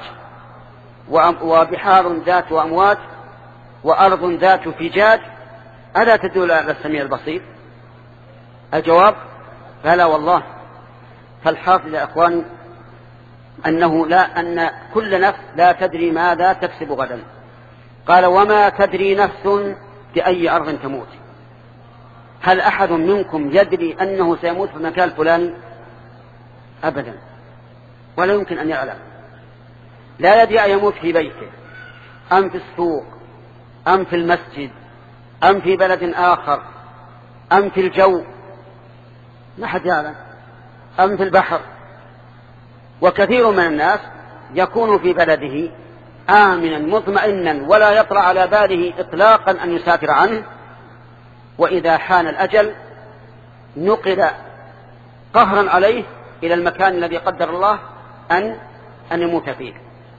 وبحار ذات أمواج، وأرض ذات فجاج، ألا تدل على السميع البصير؟ الجواب: فلا والله. فالحاصل يا أخوان أنه لا أن كل نفس لا تدري ماذا تكسب غدا. قال: وما تدري نفس بأي أرض تموت. هل أحد منكم يدري أنه سيموت في المكان الفلاني؟ أبدا، ولا يمكن أن يعلم. لا يدري أن يموت في بيته أم في السوق أم في المسجد أم في بلد آخر أم في الجو، ما حد يعلم، أم في البحر. وكثير من الناس يكون في بلده آمنا مطمئنا ولا يطلع على باله إطلاقا أن يسافر عنه، وإذا حان الأجل نقل قهرا عليه إلى المكان الذي قدر الله أن أن يموت فيه،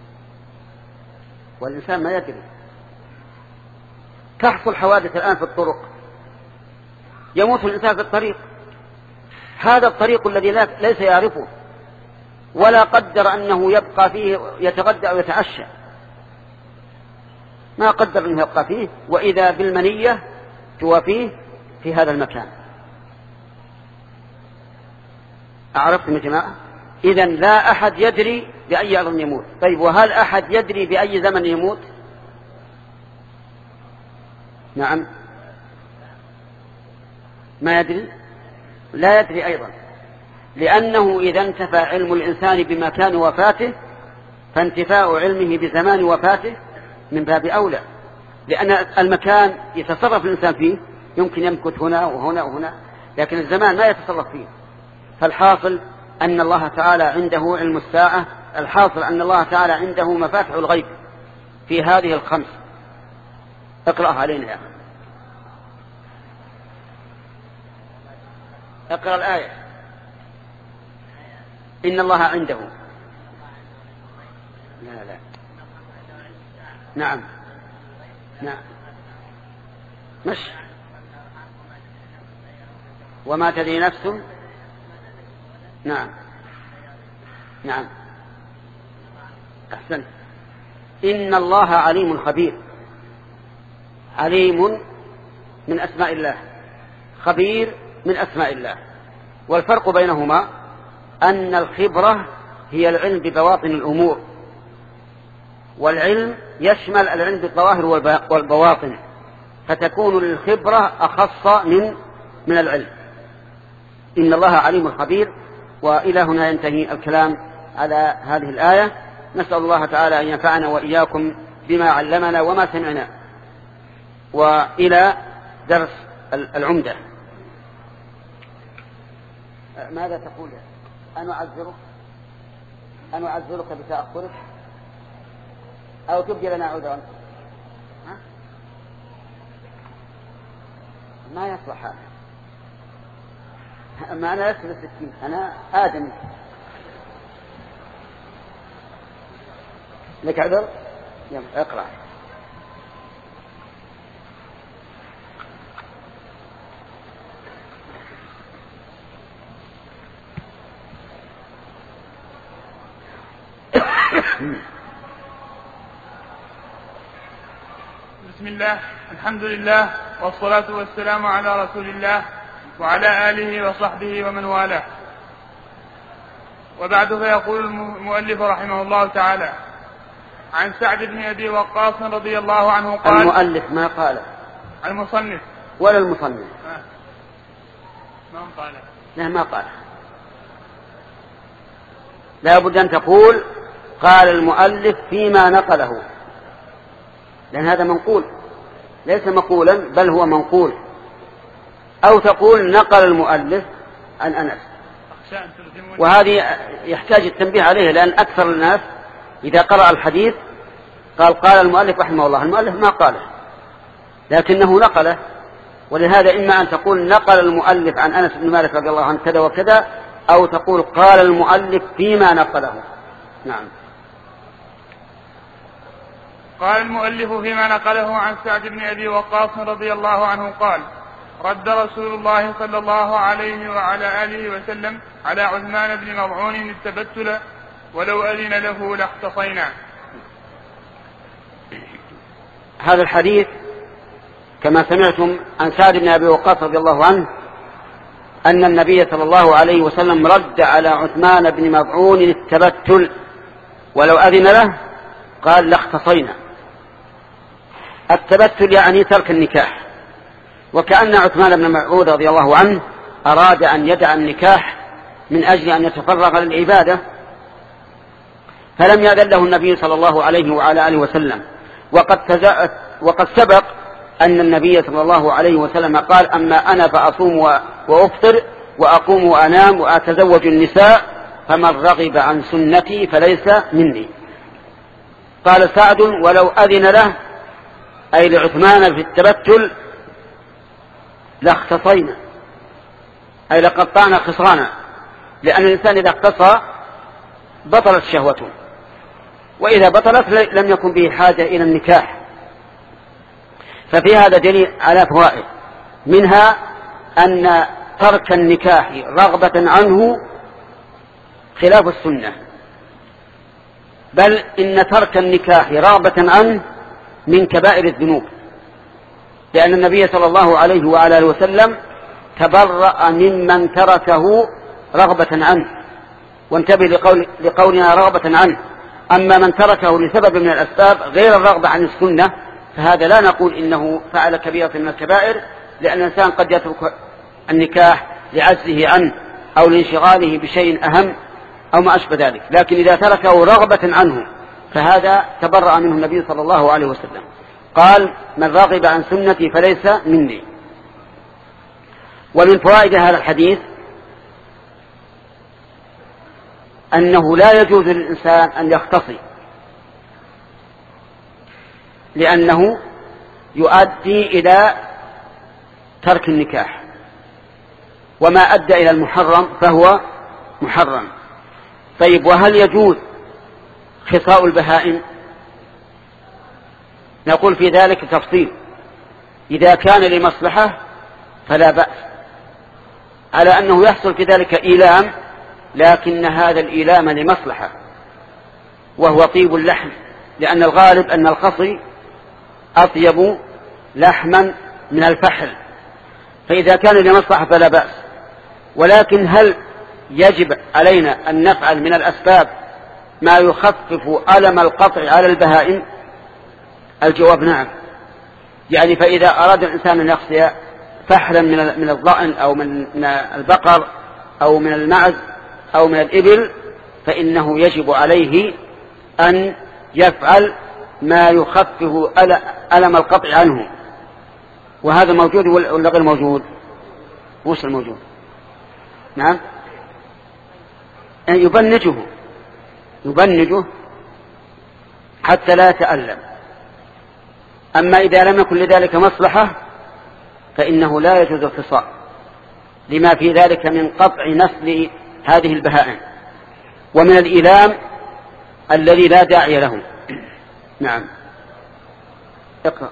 والإنسان ما يدري. تحصل حوادث الآن في الطرق، يموت الإنسان في الطريق، هذا الطريق الذي ليس يعرفه ولا قدر أنه يبقى فيه يتغدى أو يتعشى، ما قدر أنه يبقى فيه، وإذا بالمنية توافيه في هذا المكان. أعرفتم يا جماعة؟ إذن لا أحد يدري بأي أرض يموت. طيب، وهل أحد يدري بأي زمن يموت؟ نعم، ما يدري، لا يدري أيضا، لأنه إذا انتفى علم الإنسان بمكان وفاته فانتفاء علمه بزمان وفاته من باب أولى، لأن المكان يتصرف الإنسان فيه، يمكن يمكث هنا وهنا وهنا، لكن الزمان ما يتصرف فيه. فالحاصل أن الله تعالى عنده علم الساعة، الحاصل أن الله تعالى عنده مفاتح الغيب في هذه الخمس. اقرأها علينا يا أخي، اقرأ الآية. إن الله عنده، لا لا نعم نعم مش وما تدري نفس. نعم نعم أحسن. إن الله عليم خبير. عليم من أسماء الله، خبير من أسماء الله. والفرق بينهما أن الخبرة هي العلم ببواطن الأمور، والعلم يشمل العلم بالظواهر والبواطن، فتكون الخبرة أخص من من العلم. إن الله عليم خبير. وإلى هنا ينتهي الكلام على هذه الآية. نسأل الله تعالى أن ينفعنا وإياكم بما علمنا وما سمعنا. وإلى درس العمدة. ماذا تقول؟ أنا أعذرك أنا أعذرك بتأخرك أو تبدي لنا عذرا؟ ما يصلح هذا. ما أنا لست بالسكين، أنا آدم. لك عذر؟ يلا اقرأ. بسم الله، الحمد لله، والصلاة والسلام على رسول الله وعلى آله وصحبه ومن والاه، وبعد. فيقول المؤلف رحمه الله تعالى: عن سعد بن أبي وقاص رضي الله عنه قال. المؤلف ما قال، المصنف ولا المصنف آه. ما قال، لا ما قال. لا بد أن تقول قال المؤلف فيما نقله، لأن هذا منقول ليس مقولا بل هو منقول. أو تقول نقل المؤلف عن أنس، وهذه يحتاج التنبيه عليه، لأن أكثر الناس إذا قرأ الحديث قال قال المؤلف رحمه الله. المؤلف ما قاله لكنه نقله، ولهذا إما أن تقول نقل المؤلف عن أنس بن مالك رضي الله عنه كذا وكذا، أو تقول قال المؤلف فيما نقله. نعم. قال المؤلف فيما نقله عن سعد بن أبي وقاص رضي الله عنه قال: رد رسول الله صلى الله عليه وعلى آله وسلم على عثمان بن مظعون التبتل ولو أذن له لاختصينا. هذا الحديث كما سمعتم عن سعد بن أبي وقاص رضي الله عنه أن النبي صلى الله عليه وسلم رد على عثمان بن مظعون التبتل ولو أذن له قال لاختصينا. التبتل يعني ترك النكاح، وكأن عثمان بن مظعون رضي الله عنه أراد أن يدع النكاح من أجل أن يتفرغ للعبادة، فلم يأذن له النبي صلى الله عليه وعلى آله وسلم. وقد, وقد سبق أن النبي صلى الله عليه وسلم قال: أما أنا فأصوم وأفطر وأقوم وأنام وأتزوج النساء فمن رغب عن سنتي فليس مني. قال سعد: ولو أذن له أي لعثمان في التبتل لاختصينا، أي لقطعنا خصرانا، لأن الإنسان إذا اختصى بطلت شهوته، وإذا بطلت لم يكن به حاجة إلى النكاح. ففي هذا دليل على فوائد، منها أن ترك النكاح رغبة عنه خلاف السنة، بل إن ترك النكاح رغبة عنه من كبائر الذنوب، لأن النبي صلى الله عليه وعلى آله وسلم تبرأ ممن تركه رغبة عنه. وانتبه لقول لقولنا رغبة عنه. أما من تركه لسبب من الأسباب غير الرغبة عن السنة فهذا لا نقول إنه فعل كبيرة من الكبائر، لأن الإنسان قد يترك النكاح لعجزه عنه أو لانشغاله بشيء أهم أو ما أشبه ذلك. لكن إذا تركه رغبة عنه فهذا تبرأ منه النبي صلى الله عليه وسلم. قال: من رغب عن سنتي فليس مني. ومن فوائد هذا الحديث أنه لا يجوز للإنسان أن يختصي، لأنه يؤدي إلى ترك النكاح، وما أدى إلى المحرم فهو محرم. طيب، وهل يجوز خصاء البهائم؟ نقول في ذلك تفصيل. إذا كان لمصلحة فلا بأس، على أنه يحصل في ذلك إيلام، لكن هذا الإيلام لمصلحة وهو طيب اللحم، لأن الغالب أن الخصي أطيب لحما من الفحل، فإذا كان لمصلحة فلا بأس. ولكن هل يجب علينا أن نفعل من الأسباب ما يخفف ألم القطع على البهائم؟ الجواب نعم. يعني فإذا أراد الإنسان أن يخصي فحلا من الضأن أو من البقر أو من المعز أو من الإبل فإنه يجب عليه أن يفعل ما يخفف ألم القطع عنه. وهذا موجود ولا غير موجود؟ وش الموجود؟ نعم، يبنجه يبنجه حتى لا يتألم. أما إذا لم يكن لذلك مصلحة فإنه لا يجوز الخصاء. لما في ذلك من قطع نسل هذه البهائم ومن الإيلام الذي لا داعي له. نعم. اقرأ.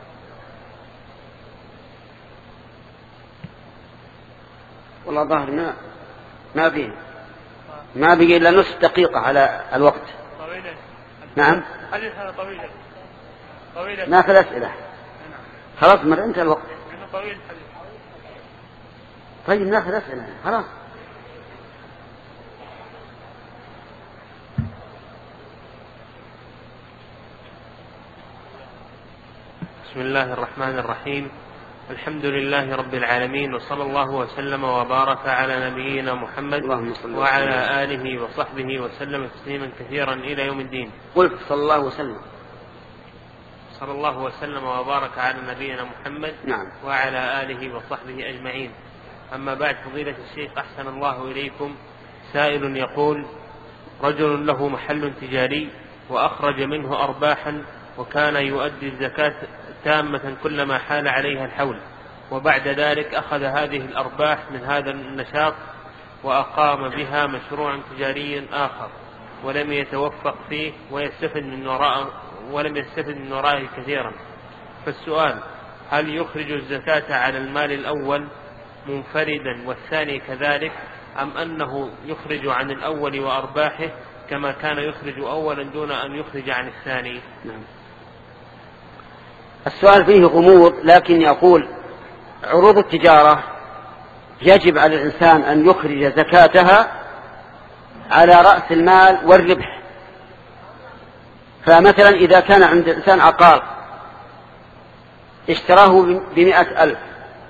والله ظاهر ما ما فيه ما بقي إلا نصف دقيقة على الوقت. طويلة. نعم. حديث هذا طويل. طويلة. ناخذ أسئلة. خلاص مر انتهى الوقت. طويل الحديث. طيب ناخذ أسئلة خلاص. بسم الله الرحمن الرحيم. الحمد لله رب العالمين، وصلى الله وسلم وبارك على نبينا محمد وعلى آله وصحبه وسلم تسليما كثيرا إلى يوم الدين. قلت صلى الله وسلم. صلى الله وسلم وبارك على نبينا محمد نعم. وعلى آله وصحبه أجمعين. أما بعد، فضيلة الشيخ أحسن الله إليكم، سائل يقول: رجل له محل تجاري وأخرج منه أرباحا وكان يؤدي الزكاة تامة كلما حال عليها الحول، وبعد ذلك أخذ هذه الأرباح من هذا النشاط وأقام بها مشروعا تجاري آخر ولم يتوفق فيه ويستفد من وراءه ولم يستفد من ورائه كثيرا. فالسؤال: هل يخرج الزكاة على المال الأول منفردا والثاني كذلك، أم أنه يخرج عن الأول وأرباحه كما كان يخرج أولا دون أن يخرج عن الثاني؟ نعم. السؤال فيه غموض، لكن يقول: عروض التجارة يجب على الإنسان أن يخرج زكاتها على رأس المال والربح. فمثلا إذا كان عند الإنسان عقار اشتراه بمئة ألف،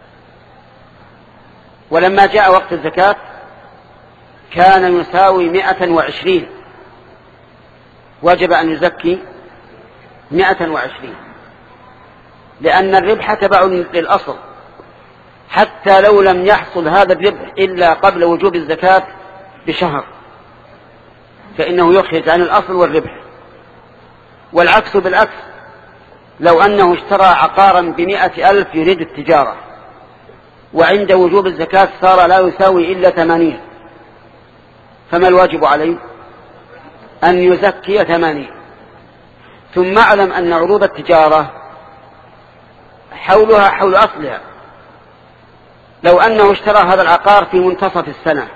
ولما جاء وقت الزكاة كان يساوي مئة وعشرين، وجب أن يزكي مئة وعشرين، لأن الربح تبع للأصل، حتى لو لم يحصل هذا الربح إلا قبل وجوب الزكاة بشهر فإنه يخرج عن الأصل والربح. والعكس بالعكس، لو أنه اشترى عقارا بمئة ألف يريد التجارة وعند وجوب الزكاة صار لا يساوي إلا ثمانين، فما الواجب عليه؟ أن يزكي ثمانين. ثم اعلم أن عروض التجارة حولها حول أصلها. لو أنه اشترى هذا العقار في منتصف السنة،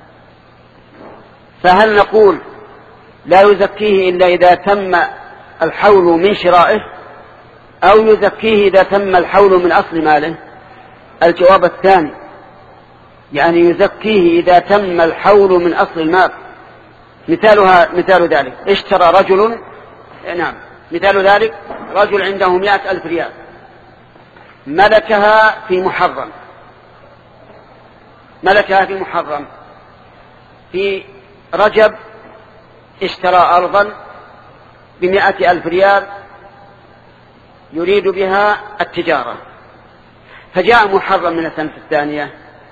فهل نقول لا يزكيه إلا إذا تم الحول من شرائه، أو يزكيه إذا تم الحول من أصل ماله؟ الجواب الثاني، يعني يزكيه إذا تم الحول من أصل المال. مثالها مثال ذلك: اشترى رجل نعم مثال ذلك رجل عنده مئة ألف ريال، ملكها في محرم ملكها في محرم في رجب اشترى أرضا بمئة ألف ريال يريد بها التجارة، فجاء محرم من السنة الثانية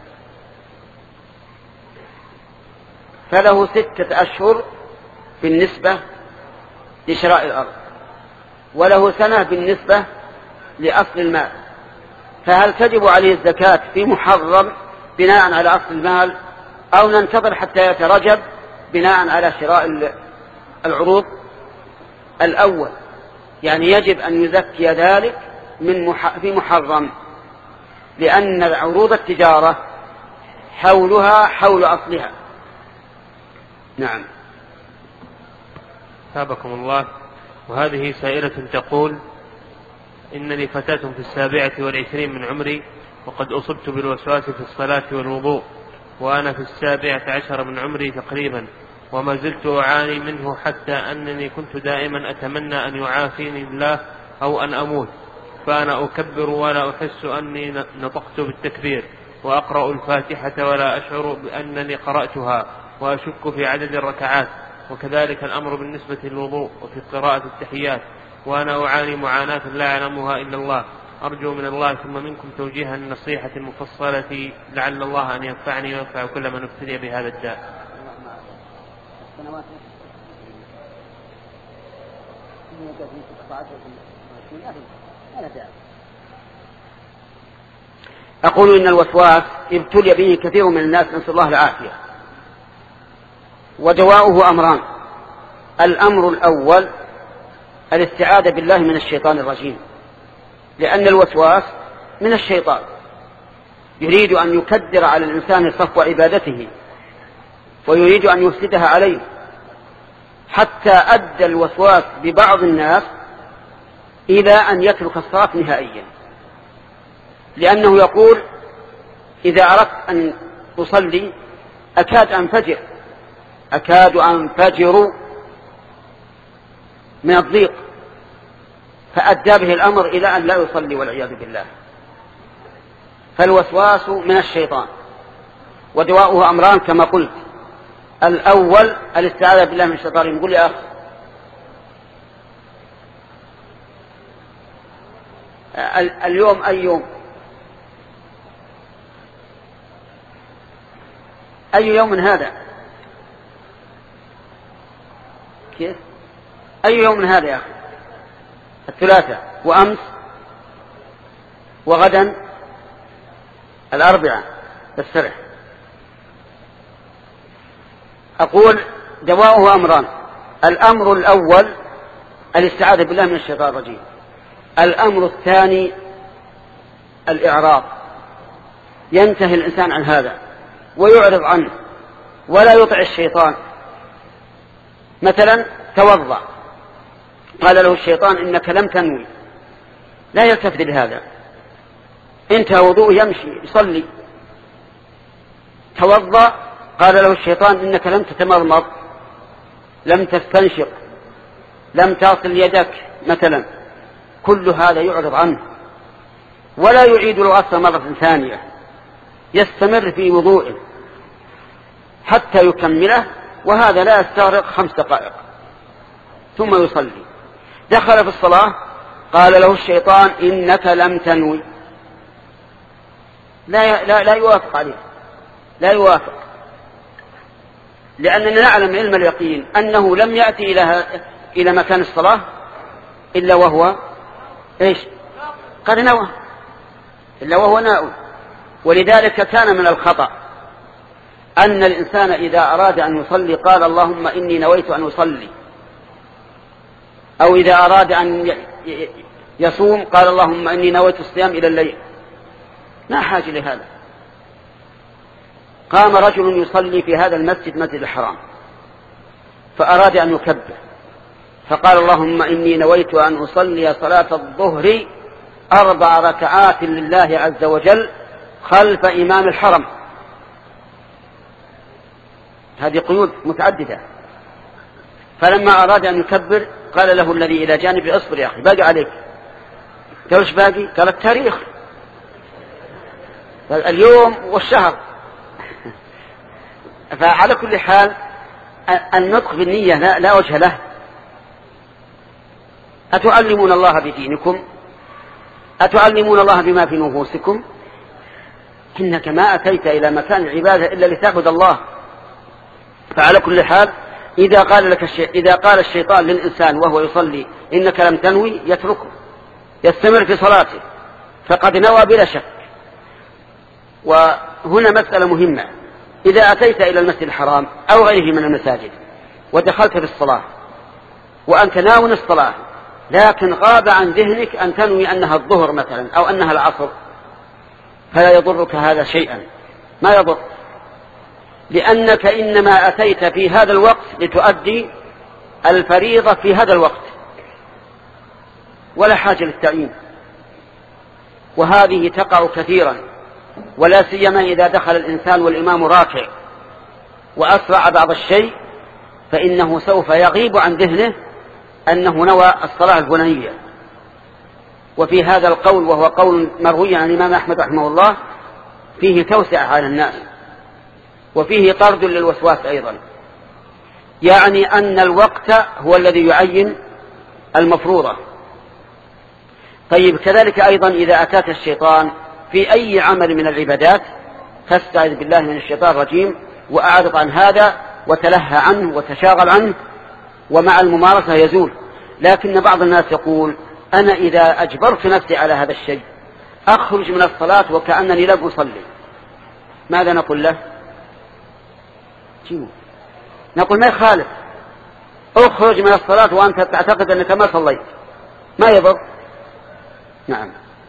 فله ستة أشهر بالنسبة لشراء الأرض، وله سنة بالنسبة لأصل المال. فهل تجب عليه الزكاة في محرم بناء على أصل المال، أو ننتظر حتى يترجب بناء على شراء العروض؟ الأول، يعني يجب أن يزكي ذلك من في محرم، لأن عروض التجارة حولها حول أصلها. نعم. ثابكم الله. وهذه سائلة تقول: إنني فتاة في السابعة والعشرين من عمري، وقد أصبت بالوسواس في الصلاة والوضوء، وأنا في السابعة عشر من عمري تقريبا، وما زلت أعاني منه حتى أنني كنت دائما أتمنى أن يعافيني الله أو أن أموت، فأنا أكبر ولا أحس أني نطقت بالتكبير، وأقرأ الفاتحة ولا أشعر بأنني قرأتها، وأشك في عدد الركعات، وكذلك الأمر بالنسبة للوضوء وفي قراءة التحيات، وأنا أعاني معاناة لا يعلمها إلا الله. أرجو من الله ثم منكم توجيه النصيحة المفصلة، لعل الله أن ينفعني وينفع كل من ابتلي بهذا الداء. أقول إن الوسواس ابتلي به كثير من الناس، نسأل الله العافية. ودواؤه أمران: الأمر الأول الاستعاذة بالله من الشيطان الرجيم، لأن الوسواس من الشيطان يريد أن يكدر على الإنسان صفو عبادته ويريد أن يفسدها عليه، حتى أدى الوسواس ببعض الناس إلى أن يترك الصلاة نهائيا، لأنه يقول: إذا أردت أن أصلي أكاد أنفجر أكاد أنفجر من الضيق، فأدى به الأمر إلى أن لا يصلي والعياذ بالله. فالوسواس من الشيطان، ودواؤه أمران كما قلت: الأول الاستعاذة بالله من الشيطان. يقول يا أخ اليوم أي يوم؟ أي يوم من هذا؟ كيف؟ أي يوم من هذا يا أخي؟ الثلاثاء، وأمس، وغدا الأربعاء. السبع. أقول دواؤه أمران: الأمر الأول الاستعاذة بالله من الشيطان الرجيم. الأمر الثاني الإعراض، ينتهي الإنسان عن هذا ويعرض عنه ولا يطع الشيطان. مثلا توضأ، قال له الشيطان: إنك لم تنوي، لا يلتفت لهذا، انتهى وضوء يمشي يصلي. توضأ، قال له الشيطان: إنك لم تتمضمض، لم تستنشق، لم تصل يدك مثلا. كل هذا يعرض عنه ولا يعيد الغسل مرة ثانية، يستمر في وضوءه حتى يكمله، وهذا لا يستغرق خمس دقائق ثم يصلي. دخل في الصلاة، قال له الشيطان: إنك لم تنوي، لا, لا, لا يوافق عليه، لا يوافق، لأننا نعلم علم اليقين أنه لم يأتي إلى, إلى مكان الصلاة إلا وهو إيش؟ قد نوى، إلا وهو ناوي. ولذلك كان من الخطأ أن الإنسان إذا أراد أن يصلي قال: اللهم إني نويت أن أصلي، أو إذا أراد أن يصوم قال: اللهم إني نويت الصيام إلى الليل. لا حاجة لهذا. قام رجل يصلي في هذا المسجد، مسجد الحرام، فأراد أن يكبر، فقال: اللهم إني نويت أن أصلي صلاة الظهر أربع ركعات لله عز وجل خلف إمام الحرم. هذه قيود متعددة. فلما أراد أن يكبر قال له الذي إلى جانبه: اصبر يا أخي، باقي عليك. قال: ايش باقي؟ قال: التاريخ، اليوم والشهر. فعلى كل حال النطق بالنية لا, لا وجه له. أتعلمون الله بدينكم؟ أتعلمون الله بما في نفوسكم؟ إنك ما أتيت إلى مكان العبادة إلا لتعبد الله. فعلى كل حال إذا قال لك الشي... إذا قال الشيطان للإنسان وهو يصلي: إنك لم تنوي، يتركه يستمر في صلاته، فقد نوى بلا شك. وهنا مسألة مهمة: إذا أتيت إلى المسجد الحرام أو غيره من المساجد ودخلت في الصلاة وأنت ناوي الصلاة، لكن غاب عن ذهنك أن تنوي أنها الظهر مثلا أو أنها العصر، فلا يضرك هذا شيئا، ما يضر، لأنك إنما أتيت في هذا الوقت لتؤدي الفريضة في هذا الوقت، ولا حاجة للتعيين. وهذه تقع كثيرا، ولا سيما إذا دخل الإنسان والإمام راكع وأسرع بعض الشيء، فإنه سوف يغيب عن ذهنه أنه نوى الصلاة الفلانية. وفي هذا القول، وهو قول مروي عن الإمام أحمد رحمه الله، فيه توسعة على الناس، وفيه طرد للوسواس أيضا، يعني أن الوقت هو الذي يعين المفروضة. طيب كذلك أيضا إذا أتاك الشيطان في أي عمل من العبادات فاستعذ بالله من الشيطان الرجيم وأعرض عن هذا وتلهى عنه وتشاغل عنه، ومع الممارسة يزول. لكن بعض الناس يقول: أنا إذا أجبرت نفسي على هذا الشيء أخرج من الصلاة وكأنني لم أصلي، ماذا نقول له؟ نقول ما يخالف، اخرج من الصلاة وأنت تعتقد أنك ما صليت، ما يضر. نعم.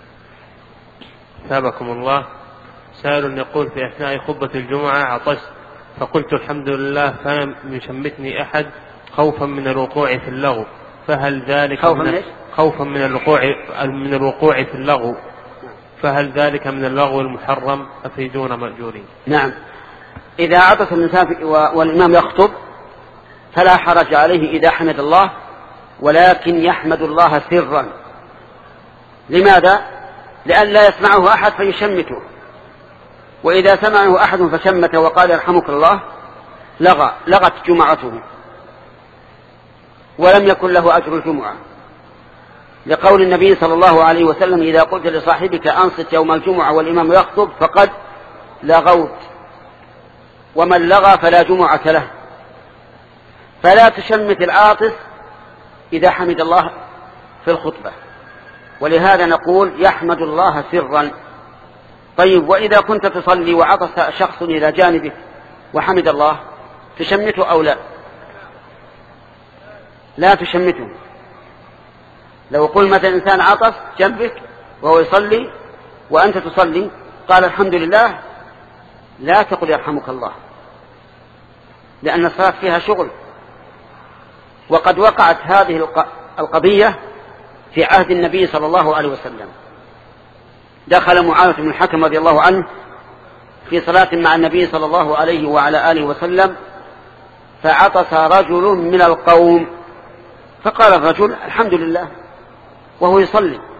ثابكم الله. سائل يقول في أثناء خطبة الجمعة عطست فقلت الحمد لله فلم يشمتني أحد خوفا من الوقوع في اللغو، فهل ذلك خوفا من, خوفا من الوقوع من الوقوع في اللغو فهل ذلك من اللغو المحرم؟ أفيدون مأجورين. نعم، إذا عطس الإنسان والإمام يخطب فلا حرج عليه إذا حمد الله، ولكن يحمد الله سرا. لماذا؟ لأن لا يسمعه أحد فيشمته، وإذا سمعه أحد فشمته وقال يرحمك الله لغى لغت جمعته ولم يكن له أجر الجمعة، لقول النبي صلى الله عليه وسلم إذا قلت لصاحبك أنصت يوم الجمعة والإمام يخطب فقد لغوت، ومن لغى فلا جمعة له. فلا تشمت العاطس إذا حمد الله في الخطبة، ولهذا نقول يحمد الله سرا. طيب، وإذا كنت تصلي وعطس شخص إلى جانبك وحمد الله تشمته أو لا؟ لا تشمته. لو قل مثلا إنسان عطس جنبك وهو يصلي وأنت تصلي قال الحمد لله، لا تقل يرحمك الله، لأن الصلاة فيها شغل. وقد وقعت هذه القضية في عهد النبي صلى الله عليه وسلم. دخل معاوية بن الحكم رضي الله عنه في صلاة مع النبي صلى الله عليه وعلى آله وسلم، فعطس رجل من القوم، فقال الرجل الحمد لله وهو يصلي،